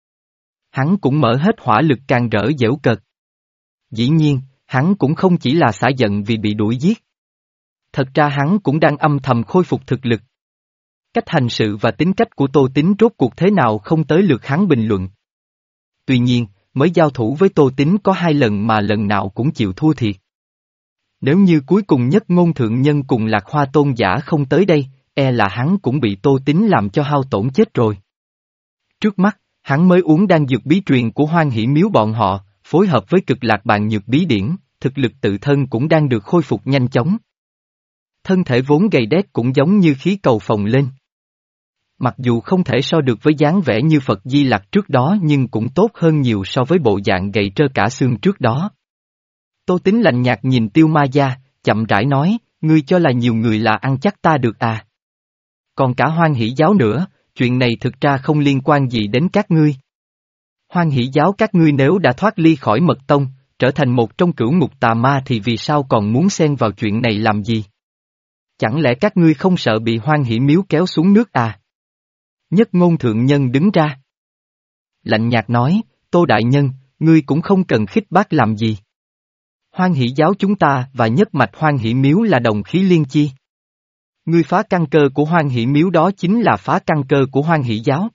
Hắn cũng mở hết hỏa lực càng rỡ giễu cợt. Dĩ nhiên, hắn cũng không chỉ là xả giận vì bị đuổi giết. Thật ra hắn cũng đang âm thầm khôi phục thực lực. Cách hành sự và tính cách của Tô Tín rốt cuộc thế nào không tới lượt hắn bình luận. Tuy nhiên, mới giao thủ với Tô Tín có hai lần mà lần nào cũng chịu thua thiệt. Nếu như cuối cùng Nhất Ngôn Thượng Nhân cùng Lạc Hoa Tôn giả không tới đây, e là hắn cũng bị Tô Tín làm cho hao tổn chết rồi. Trước mắt, hắn mới uống đan dược bí truyền của Hoan Hỷ miếu bọn họ, phối hợp với Cực Lạc Bàn Nhược bí điển, thực lực tự thân cũng đang được khôi phục nhanh chóng. Thân thể vốn gầy đét cũng giống như khí cầu phồng lên. Mặc dù không thể so được với dáng vẻ như Phật Di Lặc trước đó nhưng cũng tốt hơn nhiều so với bộ dạng gầy trơ cả xương trước đó. Tô Tín lạnh nhạt nhìn Tiêu Ma Gia, chậm rãi nói, ngươi cho là nhiều người là ăn chắc ta được à? Còn cả Hoan Hỷ giáo nữa, chuyện này thực ra không liên quan gì đến các ngươi. Hoan Hỷ giáo các ngươi nếu đã thoát ly khỏi mật tông, trở thành một trong cửu ngục tà ma thì vì sao còn muốn xen vào chuyện này làm gì? Chẳng lẽ các ngươi không sợ bị Hoan Hỷ miếu kéo xuống nước à? Nhất Ngôn Thượng Nhân đứng ra. Lạnh nhạt nói, Tô Đại Nhân, ngươi cũng không cần khích bác làm gì. Hoan Hỷ giáo chúng ta và nhất mạch Hoan Hỷ miếu là đồng khí liên chi. Ngươi phá căn cơ của Hoan Hỷ miếu đó chính là phá căn cơ của Hoan Hỷ giáo.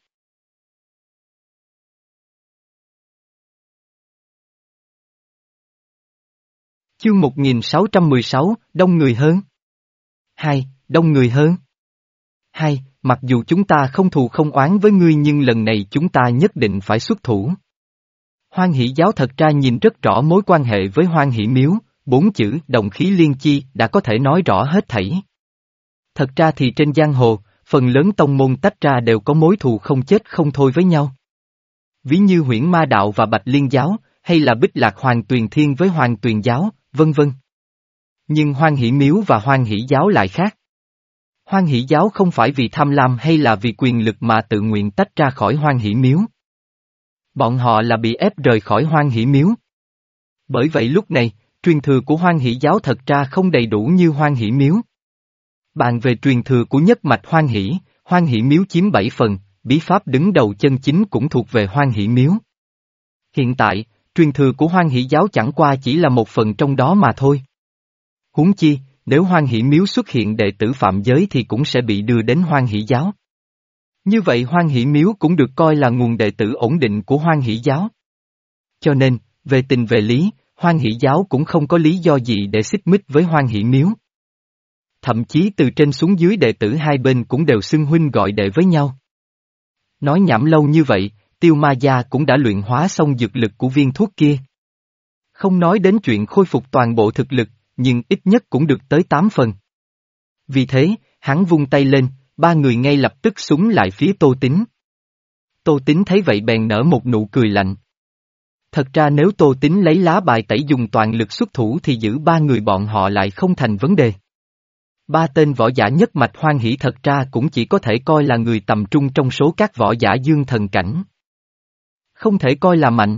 Chương một nghìn sáu trăm mười sáu, đông người hơn. Hai, đông người hơn. Hai, mặc dù chúng ta không thù không oán với ngươi nhưng lần này chúng ta nhất định phải xuất thủ. Hoan Hỷ giáo thật ra nhìn rất rõ mối quan hệ với Hoan Hỷ miếu, bốn chữ đồng khí liên chi đã có thể nói rõ hết thảy. Thật ra thì trên giang hồ, phần lớn tông môn tách ra đều có mối thù không chết không thôi với nhau. Ví như Huyễn Ma đạo và Bạch Liên giáo, hay là Bích Lạc Hoàng Tuyền Thiên với Hoàng Tuyền giáo, vân vân. Nhưng Hoan Hỷ miếu và Hoan Hỷ giáo lại khác. Hoan Hỷ giáo không phải vì tham lam hay là vì quyền lực mà tự nguyện tách ra khỏi Hoan Hỷ miếu. Bọn họ là bị ép rời khỏi Hoan Hỷ miếu. Bởi vậy lúc này, truyền thừa của Hoan Hỷ giáo thật ra không đầy đủ như Hoan Hỷ miếu. Bàn về truyền thừa của nhất mạch Hoan Hỷ, Hoan Hỷ miếu chiếm bảy phần, bí pháp đứng đầu chân chính cũng thuộc về Hoan Hỷ miếu. Hiện tại, truyền thừa của Hoan Hỷ giáo chẳng qua chỉ là một phần trong đó mà thôi. Huống chi, nếu Hoan Hỷ miếu xuất hiện đệ tử phạm giới thì cũng sẽ bị đưa đến Hoan Hỷ giáo. Như vậy Hoan Hỷ miếu cũng được coi là nguồn đệ tử ổn định của Hoan Hỷ giáo. Cho nên, về tình về lý, Hoan Hỷ giáo cũng không có lý do gì để xích mích với Hoan Hỷ miếu. Thậm chí từ trên xuống dưới đệ tử hai bên cũng đều xưng huynh gọi đệ với nhau. Nói nhảm lâu như vậy, Tiêu Ma Gia cũng đã luyện hóa xong dược lực của viên thuốc kia. Không nói đến chuyện khôi phục toàn bộ thực lực, nhưng ít nhất cũng được tới tám phần. Vì thế, hắn vung tay lên, ba người ngay lập tức súng lại phía Tô Tín. Tô Tín thấy vậy bèn nở một nụ cười lạnh. Thật ra nếu Tô Tín lấy lá bài tẩy dùng toàn lực xuất thủ thì giữ ba người bọn họ lại không thành vấn đề. Ba tên võ giả nhất mạch Hoan Hỷ thật ra cũng chỉ có thể coi là người tầm trung trong số các võ giả dương thần cảnh. Không thể coi là mạnh.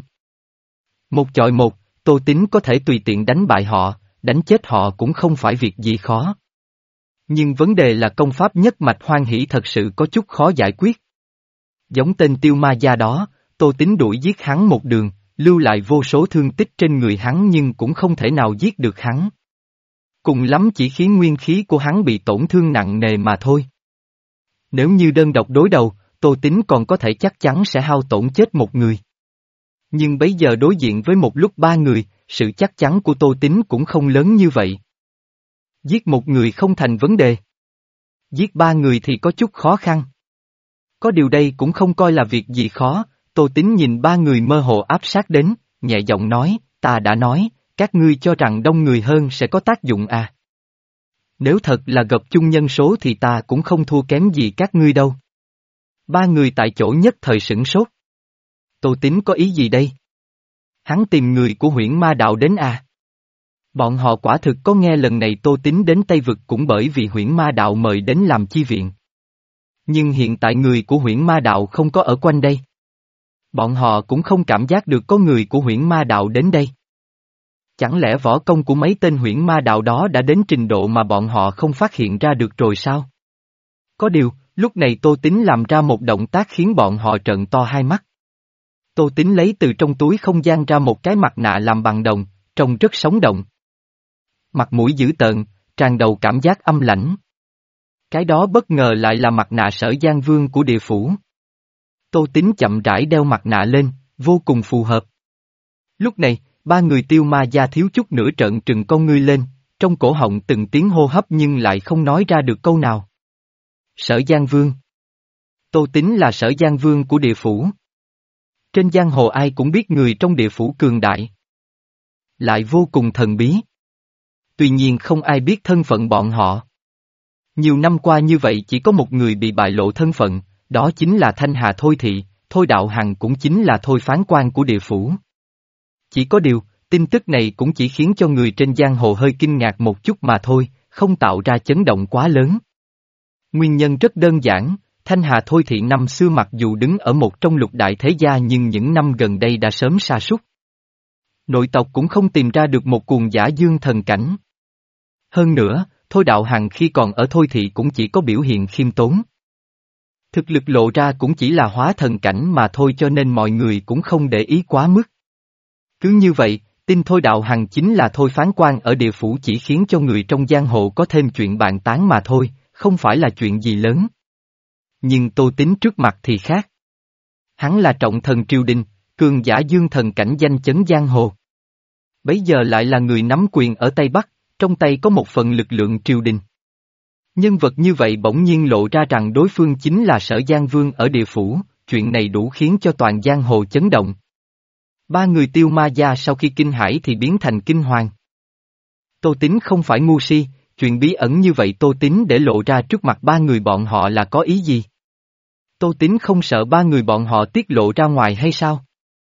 Một chọi một, Tô Tín có thể tùy tiện đánh bại họ, đánh chết họ cũng không phải việc gì khó. Nhưng vấn đề là công pháp nhất mạch Hoan Hỷ thật sự có chút khó giải quyết. Giống tên Tiêu Ma Gia đó, Tô Tín đuổi giết hắn một đường, lưu lại vô số thương tích trên người hắn nhưng cũng không thể nào giết được hắn. Cùng lắm chỉ khiến nguyên khí của hắn bị tổn thương nặng nề mà thôi. Nếu như đơn độc đối đầu, Tô Tín còn có thể chắc chắn sẽ hao tổn chết một người. Nhưng bấy giờ đối diện với một lúc ba người, sự chắc chắn của Tô Tín cũng không lớn như vậy. Giết một người không thành vấn đề. Giết ba người thì có chút khó khăn. Có điều đây cũng không coi là việc gì khó, Tô Tín nhìn ba người mơ hồ áp sát đến, nhẹ giọng nói, ta đã nói, các ngươi cho rằng đông người hơn sẽ có tác dụng à. Nếu thật là gộp chung nhân số thì ta cũng không thua kém gì các ngươi đâu. Ba người tại chỗ nhất thời sửng sốt. Tô Tín có ý gì đây? Hắn tìm người của huyễn ma đạo đến à? Bọn họ quả thực có nghe lần này Tô Tín đến Tây Vực cũng bởi vì huyễn ma đạo mời đến làm chi viện. Nhưng hiện tại người của huyễn ma đạo không có ở quanh đây. Bọn họ cũng không cảm giác được có người của huyễn ma đạo đến đây. Chẳng lẽ võ công của mấy tên huyễn ma đạo đó đã đến trình độ mà bọn họ không phát hiện ra được rồi sao? Có điều, lúc này Tô Tín làm ra một động tác khiến bọn họ trợn to hai mắt. Tô Tín lấy từ trong túi không gian ra một cái mặt nạ làm bằng đồng, trông rất sống động. Mặt mũi dữ tợn, tràn đầu cảm giác âm lãnh. Cái đó bất ngờ lại là mặt nạ Sở Giang Vương của địa phủ. Tô Tín chậm rãi đeo mặt nạ lên, vô cùng phù hợp. Lúc này, ba người Tiêu Ma Gia thiếu chút nữa trợn trừng con ngươi lên, trong cổ họng từng tiếng hô hấp nhưng lại không nói ra được câu nào. Sở Giang Vương. Tô Tín là Sở Giang Vương của địa phủ. Trên giang hồ ai cũng biết người trong địa phủ cường đại. Lại vô cùng thần bí. Tuy nhiên không ai biết thân phận bọn họ. Nhiều năm qua như vậy chỉ có một người bị bại lộ thân phận, đó chính là Thanh Hà Thôi Thị, Thôi Đạo Hằng cũng chính là thôi phán quan của địa phủ. Chỉ có điều, tin tức này cũng chỉ khiến cho người trên giang hồ hơi kinh ngạc một chút mà thôi, không tạo ra chấn động quá lớn. Nguyên nhân rất đơn giản, Thanh Hà Thôi Thị năm xưa mặc dù đứng ở một trong lục đại thế gia nhưng những năm gần đây đã sớm sa sút. Nội tộc cũng không tìm ra được một cuồng giả dương thần cảnh. Hơn nữa, Thôi Đạo Hằng khi còn ở Thôi Thị cũng chỉ có biểu hiện khiêm tốn. Thực lực lộ ra cũng chỉ là hóa thần cảnh mà thôi cho nên mọi người cũng không để ý quá mức. Cứ như vậy, tin Thôi Đạo Hằng chính là thôi phán quan ở địa phủ chỉ khiến cho người trong giang hồ có thêm chuyện bàn tán mà thôi, không phải là chuyện gì lớn. Nhưng Tô Tín trước mặt thì khác. Hắn là trọng thần triều đình, cường giả dương thần cảnh danh chấn giang hồ. Bấy giờ lại là người nắm quyền ở Tây Bắc, trong tay có một phần lực lượng triều đình. Nhân vật như vậy bỗng nhiên lộ ra rằng đối phương chính là Sở Giang Vương ở địa phủ, chuyện này đủ khiến cho toàn giang hồ chấn động. Ba người Tiêu Ma Gia sau khi kinh hãi thì biến thành kinh hoàng. Tô Tín không phải ngu si, chuyện bí ẩn như vậy Tô Tín để lộ ra trước mặt ba người bọn họ là có ý gì? Tô Tín không sợ ba người bọn họ tiết lộ ra ngoài hay sao?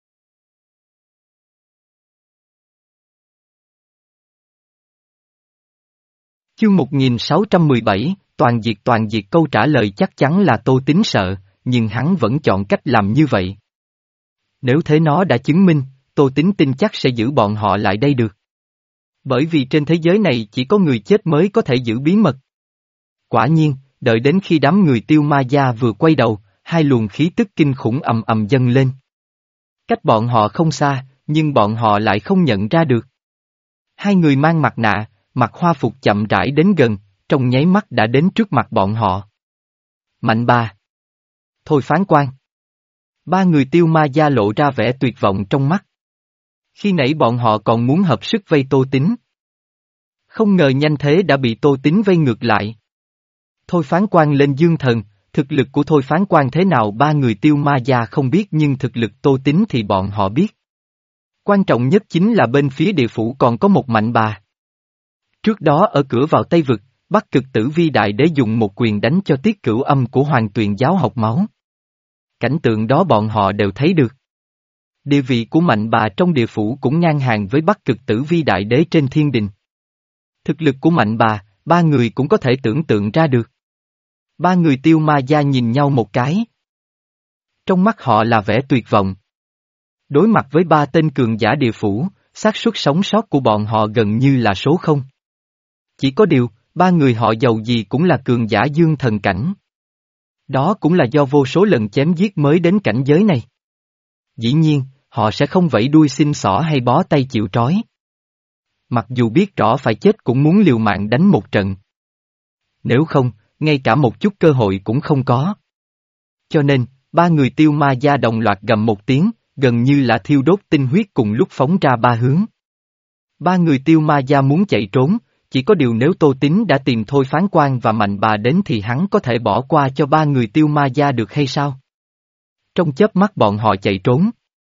Chương một nghìn sáu trăm mười bảy, toàn diệt toàn diệt câu trả lời chắc chắn là Tô Tín sợ, nhưng hắn vẫn chọn cách làm như vậy. Nếu thế nó đã chứng minh, Tô Tín tin chắc sẽ giữ bọn họ lại đây được. Bởi vì trên thế giới này chỉ có người chết mới có thể giữ bí mật. Quả nhiên, đợi đến khi đám người Tiêu Ma Gia vừa quay đầu, hai luồng khí tức kinh khủng ầm ầm dâng lên. Cách bọn họ không xa, nhưng bọn họ lại không nhận ra được. Hai người mang mặt nạ, mặc hoa phục chậm rãi đến gần, trong nháy mắt đã đến trước mặt bọn họ. Mạnh ba. Thôi phán quan. Ba người Tiêu Ma Gia lộ ra vẻ tuyệt vọng trong mắt. Khi nãy bọn họ còn muốn hợp sức vây Tô Tín. Không ngờ nhanh thế đã bị Tô Tín vây ngược lại. Thôi phán quan lên dương thần, thực lực của thôi phán quan thế nào ba người Tiêu Ma Gia không biết nhưng thực lực Tô Tín thì bọn họ biết. Quan trọng nhất chính là bên phía địa phủ còn có một mạnh bà. Trước đó ở cửa vào Tây Vực, Bắc Cực Tử Vi Đại Đế dùng một quyền đánh cho Tiết Cửu Âm của Hoàng Tuyền giáo học máu. Cảnh tượng đó bọn họ đều thấy được. Địa vị của mạnh bà trong địa phủ cũng ngang hàng với Bắc Cực Tử Vi Đại Đế trên thiên đình. Thực lực của mạnh bà, ba người cũng có thể tưởng tượng ra được. Ba người Tiêu Ma Gia nhìn nhau một cái. Trong mắt họ là vẻ tuyệt vọng. Đối mặt với ba tên cường giả địa phủ, xác suất sống sót của bọn họ gần như là số không. Chỉ có điều, ba người họ giàu gì cũng là cường giả dương thần cảnh. Đó cũng là do vô số lần chém giết mới đến cảnh giới này. Dĩ nhiên, họ sẽ không vẫy đuôi xin xỏ hay bó tay chịu trói. Mặc dù biết rõ phải chết cũng muốn liều mạng đánh một trận. Nếu không, ngay cả một chút cơ hội cũng không có. Cho nên, ba người Tiêu Ma Gia đồng loạt gầm một tiếng, gần như là thiêu đốt tinh huyết cùng lúc phóng ra ba hướng. Ba người Tiêu Ma Gia muốn chạy trốn, chỉ có điều nếu Tô Tín đã tìm Thôi Phán Quan và Mạnh Bà đến thì hắn có thể bỏ qua cho ba người Tiêu Ma Gia được hay sao? Trong chớp mắt bọn họ chạy trốn.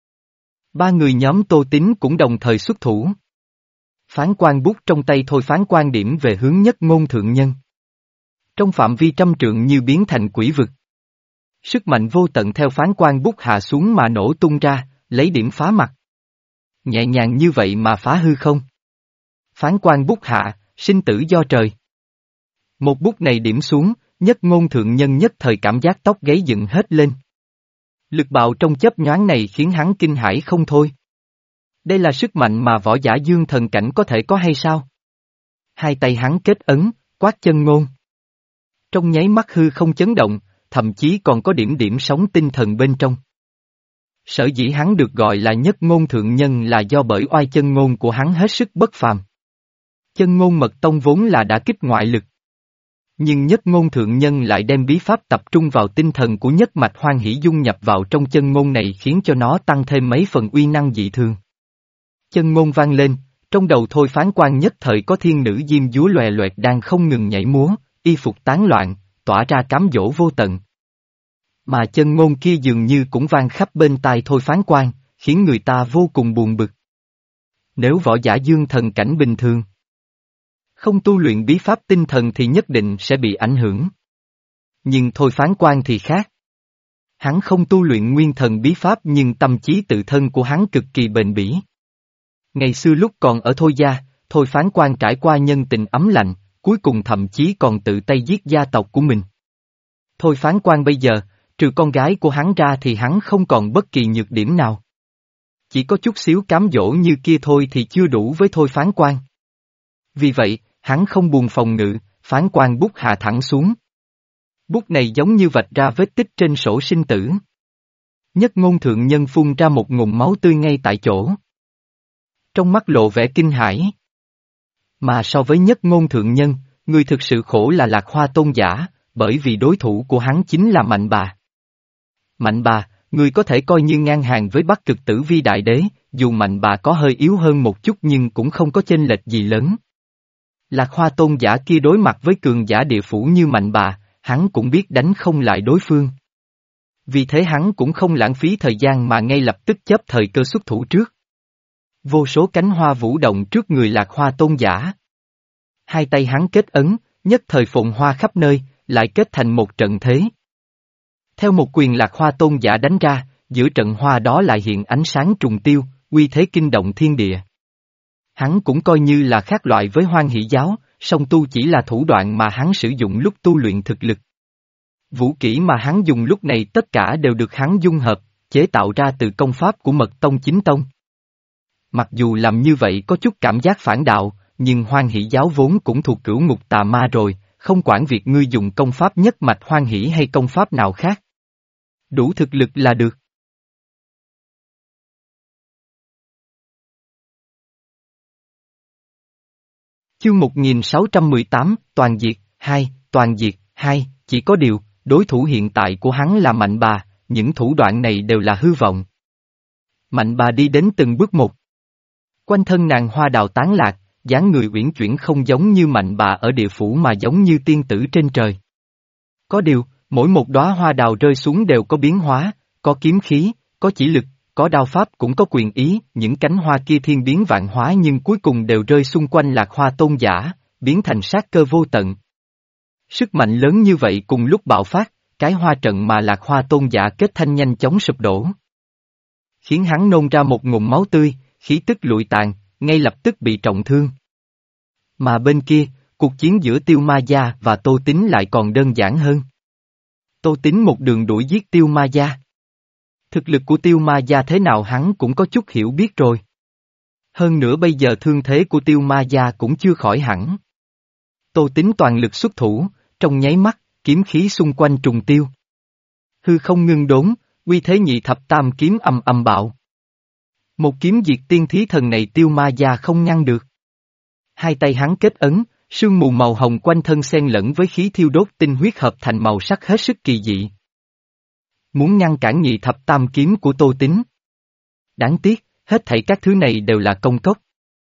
Ba người nhóm Tô Tín cũng đồng thời xuất thủ. Phán quan bút trong tay Thôi Phán Quan điểm về hướng Nhất Ngôn Thượng Nhân. Trong phạm vi trăm trượng như biến thành quỷ vực. Sức mạnh vô tận theo phán quan bút hạ xuống mà nổ tung ra, lấy điểm phá mặt. Nhẹ nhàng như vậy mà phá hư không. Phán quan bút hạ, sinh tử do trời. Một bút này điểm xuống, Nhất Ngôn Thượng Nhân nhất thời cảm giác tóc gáy dựng hết lên. Lực bạo trong chớp nhoáng này khiến hắn kinh hãi không thôi. Đây là sức mạnh mà võ giả dương thần cảnh có thể có hay sao? Hai tay hắn kết ấn, quát chân ngôn. Trong nháy mắt hư không chấn động, thậm chí còn có điểm điểm sóng tinh thần bên trong. Sở dĩ hắn được gọi là Nhất Ngôn Thượng Nhân là do bởi oai chân ngôn của hắn hết sức bất phàm. Chân ngôn mật tông vốn là đã kích ngoại lực. Nhưng Nhất Ngôn Thượng Nhân lại đem bí pháp tập trung vào tinh thần của nhất mạch hoan hỷ dung nhập vào trong chân ngôn này khiến cho nó tăng thêm mấy phần uy năng dị thường. Chân ngôn vang lên, trong đầu Thôi Phán Quan nhất thời có thiên nữ diêm dúa lòe loẹt đang không ngừng nhảy múa, y phục tán loạn, tỏa ra cám dỗ vô tận. Mà chân ngôn kia dường như cũng vang khắp bên tai Thôi Phán Quan, khiến người ta vô cùng buồn bực. Nếu võ giả dương thần cảnh bình thường không tu luyện bí pháp tinh thần thì nhất định sẽ bị ảnh hưởng. Nhưng Thôi Phán Quan thì khác. Hắn không tu luyện nguyên thần bí pháp nhưng tâm trí tự thân của hắn cực kỳ bền bỉ. Ngày xưa lúc còn ở Thôi gia, Thôi Phán Quan trải qua nhân tình ấm lạnh, cuối cùng thậm chí còn tự tay giết gia tộc của mình. Thôi Phán Quan bây giờ, trừ con gái của hắn ra thì hắn không còn bất kỳ nhược điểm nào. Chỉ có chút xíu cám dỗ như kia thôi thì chưa đủ với Thôi Phán Quan. Vì vậy, hắn không buồn phòng ngự, phán quan bút hạ thẳng xuống. Bút này giống như vạch ra vết tích trên sổ sinh tử. Nhất Ngôn Thượng Nhân phun ra một ngụm máu tươi ngay tại chỗ. Trong mắt lộ vẻ kinh hãi. Mà so với Nhất Ngôn Thượng Nhân, người thực sự khổ là Lạc Hoa Tôn giả, bởi vì đối thủ của hắn chính là Mạnh Bà. Mạnh Bà, người có thể coi như ngang hàng với Bắc Cực Tử Vi Đại Đế, dù Mạnh Bà có hơi yếu hơn một chút nhưng cũng không có chênh lệch gì lớn. Lạc Hoa Tôn giả kia đối mặt với cường giả địa phủ như Mạnh Bà, hắn cũng biết đánh không lại đối phương. Vì thế hắn cũng không lãng phí thời gian mà ngay lập tức chớp thời cơ xuất thủ trước. Vô số cánh hoa vũ động trước người Lạc Hoa Tôn giả. Hai tay hắn kết ấn, nhất thời phồn hoa khắp nơi, lại kết thành một trận thế. Theo một quyền Lạc Hoa Tôn giả đánh ra, giữa trận hoa đó lại hiện ánh sáng trùng tiêu, uy thế kinh động thiên địa. Hắn cũng coi như là khác loại với Hoan Hỷ Giáo, song tu chỉ là thủ đoạn mà hắn sử dụng lúc tu luyện thực lực. Vũ kỹ mà hắn dùng lúc này tất cả đều được hắn dung hợp, chế tạo ra từ công pháp của Mật Tông Chính Tông. Mặc dù làm như vậy có chút cảm giác phản đạo, nhưng Hoan Hỷ Giáo vốn cũng thuộc cửu ngục tà ma rồi, không quản việc ngươi dùng công pháp nhất mạch Hoan Hỷ hay công pháp nào khác. Đủ thực lực là được. Chương một nghìn sáu trăm mười tám, Toàn Diệt, hai, Toàn Diệt, hai, chỉ có điều, đối thủ hiện tại của hắn là Mạnh Bà, những thủ đoạn này đều là hư vọng. Mạnh Bà đi đến từng bước một. Quanh thân nàng hoa đào tán lạc, dáng người uyển chuyển không giống như Mạnh Bà ở địa phủ mà giống như tiên tử trên trời. Có điều, mỗi một đóa hoa đào rơi xuống đều có biến hóa, có kiếm khí, có chỉ lực, có đao pháp cũng có quyền ý, những cánh hoa kia thiên biến vạn hóa nhưng cuối cùng đều rơi xung quanh Lạc Hoa Tôn giả, biến thành sát cơ vô tận. Sức mạnh lớn như vậy cùng lúc bạo phát, cái hoa trận mà Lạc Hoa Tôn giả kết thanh nhanh chóng sụp đổ. Khiến hắn nôn ra một ngụm máu tươi, khí tức lụi tàn, ngay lập tức bị trọng thương. Mà bên kia, cuộc chiến giữa Tiêu Ma Gia và Tô Tín lại còn đơn giản hơn. Tô Tín một đường đuổi giết Tiêu Ma Gia. Thực lực của Tiêu Ma Gia thế nào hắn cũng có chút hiểu biết rồi. Hơn nữa bây giờ thương thế của Tiêu Ma Gia cũng chưa khỏi hẳn. Tô Tín toàn lực xuất thủ, trong nháy mắt, kiếm khí xung quanh trùng tiêu. Hư không ngưng đốn, uy thế nhị thập tam kiếm âm âm bạo. Một kiếm diệt tiên thí thần này Tiêu Ma Gia không ngăn được. Hai tay hắn kết ấn, sương mù màu hồng quanh thân xen lẫn với khí thiêu đốt tinh huyết hợp thành màu sắc hết sức kỳ dị. Muốn ngăn cản nhị thập tam kiếm của Tô Tín. Đáng tiếc, hết thảy các thứ này đều là công cốc.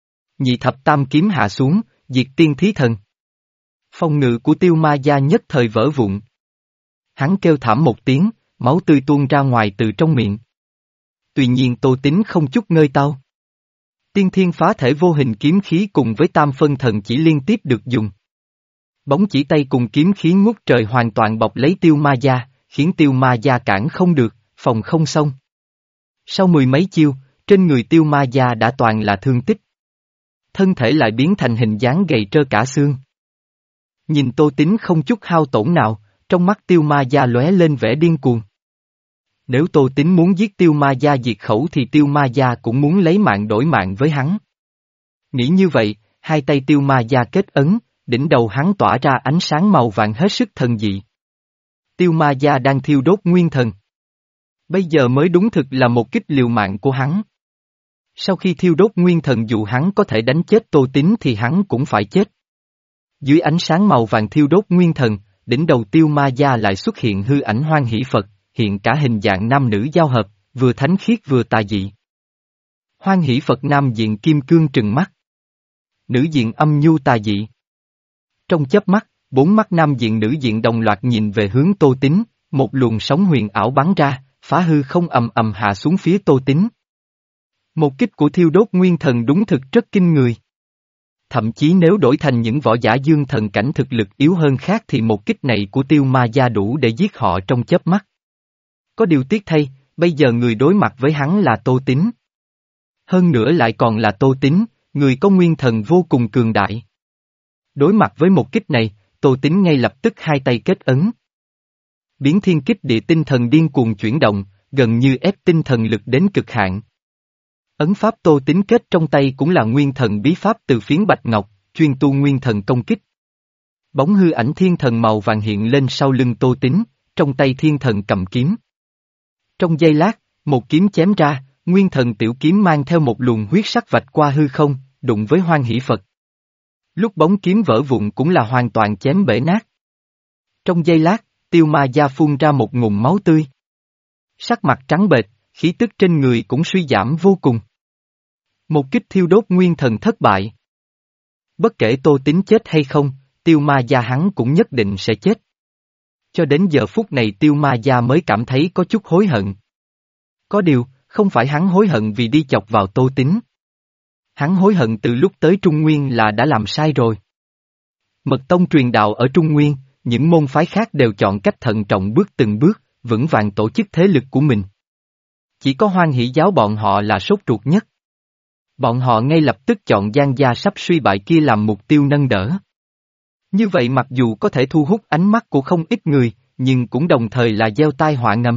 Nhị thập tam kiếm hạ xuống, diệt tiên thí thần. Phòng ngự của Tiêu Ma Gia nhất thời vỡ vụn. Hắn kêu thảm một tiếng, máu tươi tuôn ra ngoài từ trong miệng. Tuy nhiên Tô Tín không chút ngơi tao. Tiên thiên phá thể vô hình kiếm khí cùng với tam phân thần chỉ liên tiếp được dùng. Bóng chỉ tay cùng kiếm khí ngút trời hoàn toàn bọc lấy Tiêu Ma Gia, khiến Tiêu Ma Gia cản không được, phòng không xong. Sau mười mấy chiêu, trên người Tiêu Ma Gia đã toàn là thương tích. Thân thể lại biến thành hình dáng gầy trơ cả xương. Nhìn Tô Tín không chút hao tổn nào, trong mắt Tiêu Ma Gia lóe lên vẻ điên cuồng. Nếu Tô Tín muốn giết Tiêu Ma Gia diệt khẩu thì Tiêu Ma Gia cũng muốn lấy mạng đổi mạng với hắn. Nghĩ như vậy, hai tay Tiêu Ma Gia kết ấn, đỉnh đầu hắn tỏa ra ánh sáng màu vàng hết sức thần dị. Tiêu Ma Gia đang thiêu đốt nguyên thần. Bây giờ mới đúng thực là một kích liều mạng của hắn. Sau khi thiêu đốt nguyên thần dù hắn có thể đánh chết Tô Tín thì hắn cũng phải chết. Dưới ánh sáng màu vàng thiêu đốt nguyên thần, đỉnh đầu Tiêu Ma Gia lại xuất hiện hư ảnh Hoan Hỷ Phật, hiện cả hình dạng nam nữ giao hợp, vừa thánh khiết vừa tà dị. Hoan Hỷ Phật nam diện kim cương trừng mắt. Nữ diện âm nhu tà dị. Trong chớp mắt, bốn mắt nam diện nữ diện đồng loạt nhìn về hướng Tô Tín, một luồng sóng huyền ảo bắn ra, phá hư không ầm ầm hạ xuống phía Tô Tín. Một kích của thiêu đốt nguyên thần đúng thực rất kinh người. Thậm chí nếu đổi thành những võ giả dương thần cảnh thực lực yếu hơn khác thì một kích này của Tiêu Ma Gia đủ để giết họ trong chớp mắt. Có điều tiếc thay, bây giờ người đối mặt với hắn là Tô Tín. Hơn nữa lại còn là Tô Tín, người có nguyên thần vô cùng cường đại. Đối mặt với một kích này, Tô Tín ngay lập tức hai tay kết ấn. Biến thiên kích địa tinh thần điên cuồng chuyển động, gần như ép tinh thần lực đến cực hạn. Ấn pháp Tô Tín kết trong tay cũng là nguyên thần bí pháp từ phiến bạch ngọc, chuyên tu nguyên thần công kích. Bóng hư ảnh thiên thần màu vàng hiện lên sau lưng Tô Tín, trong tay thiên thần cầm kiếm. Trong giây lát, một kiếm chém ra, nguyên thần tiểu kiếm mang theo một luồng huyết sắc vạch qua hư không, đụng với Hoan Hỷ Phật. Lúc bóng kiếm vỡ vụn cũng là hoàn toàn chém bể nát. Trong giây lát, Tiêu Ma Gia phun ra một ngụm máu tươi. Sắc mặt trắng bệch, khí tức trên người cũng suy giảm vô cùng. Một kích thiêu đốt nguyên thần thất bại. Bất kể Tô Tín chết hay không, Tiêu Ma Gia hắn cũng nhất định sẽ chết. Cho đến giờ phút này Tiêu Ma Gia mới cảm thấy có chút hối hận. Có điều, không phải hắn hối hận vì đi chọc vào Tô Tín. Hắn hối hận từ lúc tới Trung Nguyên là đã làm sai rồi. Mật tông truyền đạo ở Trung Nguyên, những môn phái khác đều chọn cách thận trọng bước từng bước, vững vàng tổ chức thế lực của mình. Chỉ có Hoan Hỷ giáo bọn họ là sốt ruột nhất. Bọn họ ngay lập tức chọn Giang Gia sắp suy bại kia làm mục tiêu nâng đỡ. Như vậy mặc dù có thể thu hút ánh mắt của không ít người, nhưng cũng đồng thời là gieo tai họa ngầm.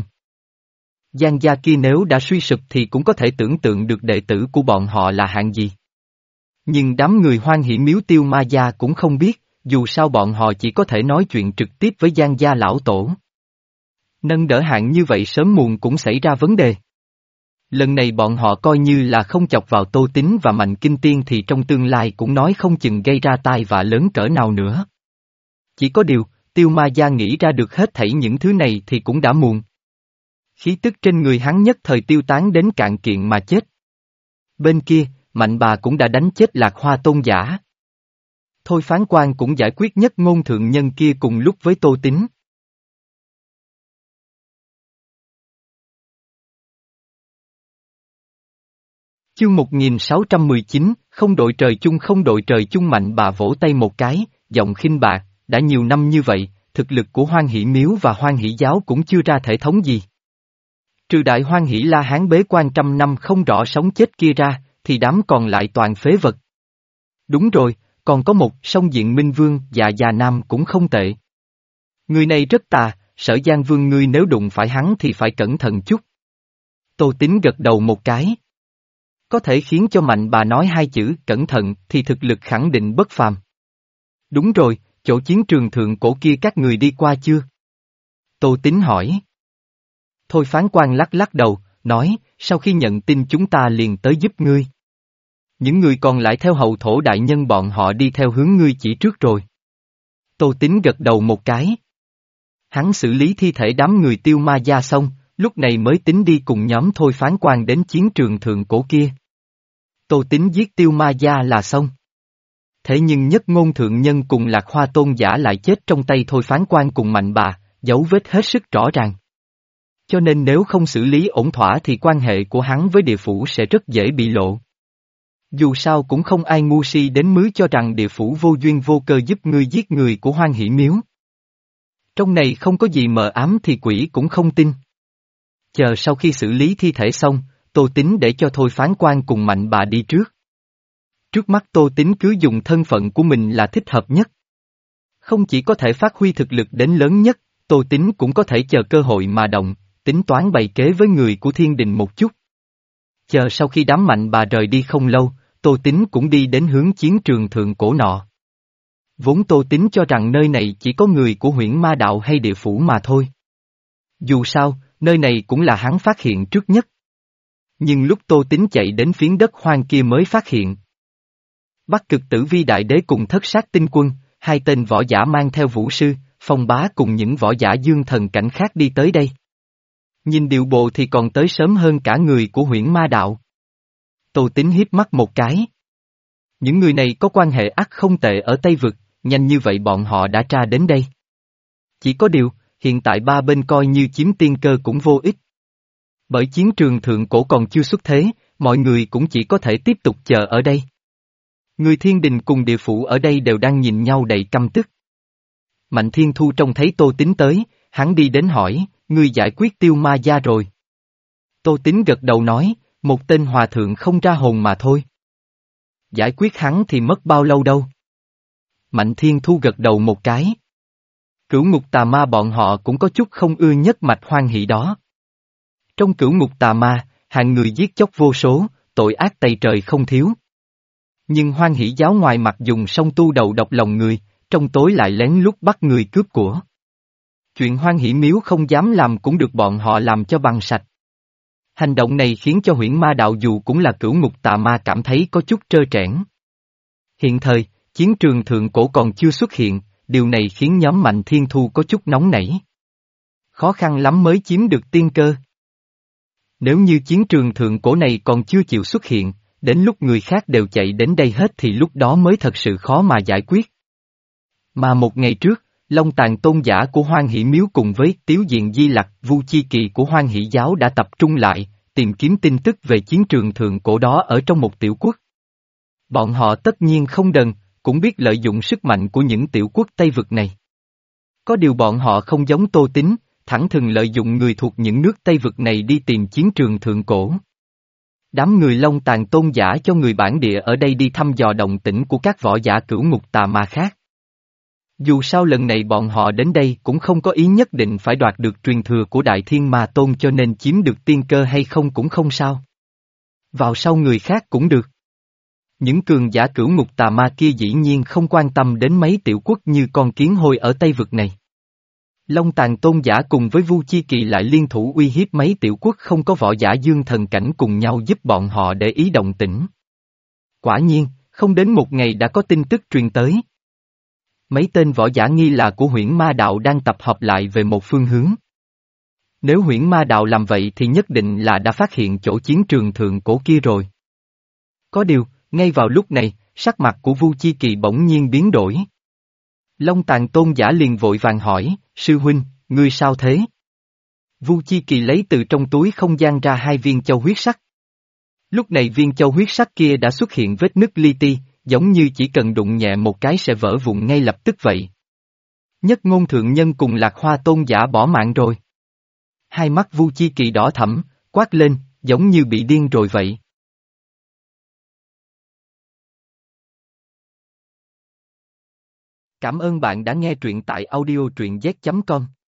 Giang Gia kia nếu đã suy sụp thì cũng có thể tưởng tượng được đệ tử của bọn họ là hạng gì. Nhưng đám người Hoan Hỷ miếu Tiêu Ma Gia cũng không biết, dù sao bọn họ chỉ có thể nói chuyện trực tiếp với Giang Gia lão tổ. Nâng đỡ hạng như vậy sớm muộn cũng xảy ra vấn đề. Lần này bọn họ coi như là không chọc vào Tô Tín và Mạnh Kinh Tiên thì trong tương lai cũng nói không chừng gây ra tai vạ lớn cỡ nào nữa. Chỉ có điều, Tiêu Ma Gia nghĩ ra được hết thảy những thứ này thì cũng đã muộn. Khí tức trên người hắn nhất thời tiêu tán đến cạn kiện mà chết. Bên kia, Mạnh Bà cũng đã đánh chết Lạc Hoa tôn giả. Thôi Phán Quan cũng giải quyết nhất ngôn thượng nhân kia cùng lúc với Tô Tín. Chương một nghìn sáu trăm mười chín, không đội trời chung không đội trời chung. Mạnh Bà vỗ tay một cái, giọng khinh bạc, đã nhiều năm như vậy, thực lực của Hoan Hỷ miếu và Hoan Hỷ giáo cũng chưa ra thể thống gì. Trừ đại Hoan Hỷ La Hán bế quan trăm năm không rõ sống chết kia ra, thì đám còn lại toàn phế vật. Đúng rồi, còn có một song diện Minh Vương và già nam cũng không tệ. Người này rất tà, Sở Giang Vương ngươi nếu đụng phải hắn thì phải cẩn thận chút. Tô Tín gật đầu một cái. Có thể khiến cho Mạnh Bà nói hai chữ cẩn thận thì thực lực khẳng định bất phàm. Đúng rồi, chỗ chiến trường thượng cổ kia các người đi qua chưa? Tô Tín hỏi. Thôi Phán Quan lắc lắc đầu, nói, sau khi nhận tin chúng ta liền tới giúp ngươi. Những người còn lại theo hậu thổ đại nhân bọn họ đi theo hướng ngươi chỉ trước rồi. Tô Tín gật đầu một cái. Hắn xử lý thi thể đám người Tiêu Ma Gia xong, lúc này mới tính đi cùng nhóm Thôi Phán Quan đến chiến trường thượng cổ kia. Tô Tín giết Tiêu Ma Gia là xong. Thế nhưng Nhất Ngôn Thượng Nhân cùng Lạc Hoa Tôn Giả lại chết trong tay Thôi Phán Quan cùng Mạnh Bà, dấu vết hết sức rõ ràng. Cho nên nếu không xử lý ổn thỏa thì quan hệ của hắn với địa phủ sẽ rất dễ bị lộ. Dù sao cũng không ai ngu si đến mứ cho rằng địa phủ vô duyên vô cơ giúp ngươi giết người của Hoan Hỷ Miếu. Trong này không có gì mờ ám thì quỷ cũng không tin. Chờ sau khi xử lý thi thể xong, Tô Tín để cho Thôi Phán Quan cùng Mạnh Bà đi trước. Trước mắt Tô Tín cứ dùng thân phận của mình là thích hợp nhất. Không chỉ có thể phát huy thực lực đến lớn nhất, Tô Tín cũng có thể chờ cơ hội mà động, tính toán bày kế với người của thiên đình một chút. Chờ sau khi đám Mạnh Bà rời đi không lâu, Tô Tín cũng đi đến hướng chiến trường thượng cổ nọ. Vốn Tô Tín cho rằng nơi này chỉ có người của Huyễn Ma Đạo hay địa phủ mà thôi. Dù sao, nơi này cũng là hắn phát hiện trước nhất. Nhưng lúc Tô Tín chạy đến phiến đất hoang kia mới phát hiện. Bắc Cực Tử Vi Đại Đế cùng Thất Sát Tinh Quân, hai tên võ giả mang theo vũ sư, phong bá cùng những võ giả dương thần cảnh khác đi tới đây. Nhìn điệu bộ thì còn tới sớm hơn cả người của Huyễn Ma Đạo. Tô Tín hiếp mắt một cái. Những người này có quan hệ ắt không tệ ở Tây Vực, nhanh như vậy bọn họ đã tra đến đây. Chỉ có điều, hiện tại ba bên coi như chiếm tiên cơ cũng vô ích. Bởi chiến trường thượng cổ còn chưa xuất thế, mọi người cũng chỉ có thể tiếp tục chờ ở đây. Người thiên đình cùng địa phủ ở đây đều đang nhìn nhau đầy căm tức. Mạnh Thiên Thu trông thấy Tô Tín tới, hắn đi đến hỏi, ngươi giải quyết Tiêu Ma Gia rồi. Tô Tín gật đầu nói, một tên hòa thượng không ra hồn mà thôi. Giải quyết hắn thì mất bao lâu đâu. Mạnh Thiên Thu gật đầu một cái. Cửu ngục tà ma bọn họ cũng có chút không ưa nhất mạch hoan hỷ đó. Trong cửu ngục tà ma, hàng người giết chóc vô số, tội ác tày trời không thiếu. Nhưng hoan hỷ giáo ngoài mặt dùng song tu đầu độc lòng người, trong tối lại lén lút bắt người cướp của. Chuyện hoan hỷ miếu không dám làm cũng được bọn họ làm cho bằng sạch. Hành động này khiến cho Huyễn Ma Đạo dù cũng là cửu ngục tà ma cảm thấy có chút trơ trẽn. Hiện thời, chiến trường thượng cổ còn chưa xuất hiện, điều này khiến nhóm Mạnh Thiên Thu có chút nóng nảy. Khó khăn lắm mới chiếm được tiên cơ. Nếu như chiến trường thượng cổ này còn chưa chịu xuất hiện, đến lúc người khác đều chạy đến đây hết thì lúc đó mới thật sự khó mà giải quyết. Mà một ngày trước, Long Tàn tôn giả của Hoan Hỷ Miếu cùng với Tiếu Diện Di Lặc, Vu Chi Kỳ của Hoan Hỷ Giáo đã tập trung lại, tìm kiếm tin tức về chiến trường thượng cổ đó ở trong một tiểu quốc. Bọn họ tất nhiên không đần, cũng biết lợi dụng sức mạnh của những tiểu quốc Tây Vực này. Có điều bọn họ không giống Tô Tín, thẳng thừng lợi dụng người thuộc những nước Tây Vực này đi tìm chiến trường thượng cổ. Đám người Long Tàn tôn giả cho người bản địa ở đây đi thăm dò động tĩnh của các võ giả cửu ngục tà ma khác. Dù sao lần này bọn họ đến đây cũng không có ý nhất định phải đoạt được truyền thừa của Đại Thiên Ma Tôn cho nên chiếm được tiên cơ hay không cũng không sao. Vào sau người khác cũng được. Những cường giả cửu ngục tà ma kia dĩ nhiên không quan tâm đến mấy tiểu quốc như con kiến hôi ở Tây Vực này. Long Tàn tôn giả cùng với Vu Chi Kỳ lại liên thủ uy hiếp mấy tiểu quốc không có võ giả dương thần cảnh cùng nhau giúp bọn họ để ý động tĩnh. Quả nhiên, không đến một ngày đã có tin tức truyền tới. Mấy tên võ giả nghi là của Huyễn Ma Đạo đang tập hợp lại về một phương hướng. Nếu Huyễn Ma Đạo làm vậy thì nhất định là đã phát hiện chỗ chiến trường thượng cổ kia rồi. Có điều, ngay vào lúc này, sắc mặt của Vu Chi Kỳ bỗng nhiên biến đổi. Long Tàn tôn giả liền vội vàng hỏi, sư huynh, ngươi sao thế? Vu Chi Kỳ lấy từ trong túi không gian ra hai viên châu huyết sắc. Lúc này viên châu huyết sắc kia đã xuất hiện vết nứt li ti, giống như chỉ cần đụng nhẹ một cái sẽ vỡ vụn ngay lập tức vậy. Nhất Ngôn Thượng Nhân cùng Lạc Hoa tôn giả bỏ mạng rồi. Hai mắt Vu Chi Kỳ đỏ thẫm, quát lên, giống như bị điên rồi vậy. Cảm ơn bạn đã nghe truyện tại audio truyện z chấm com.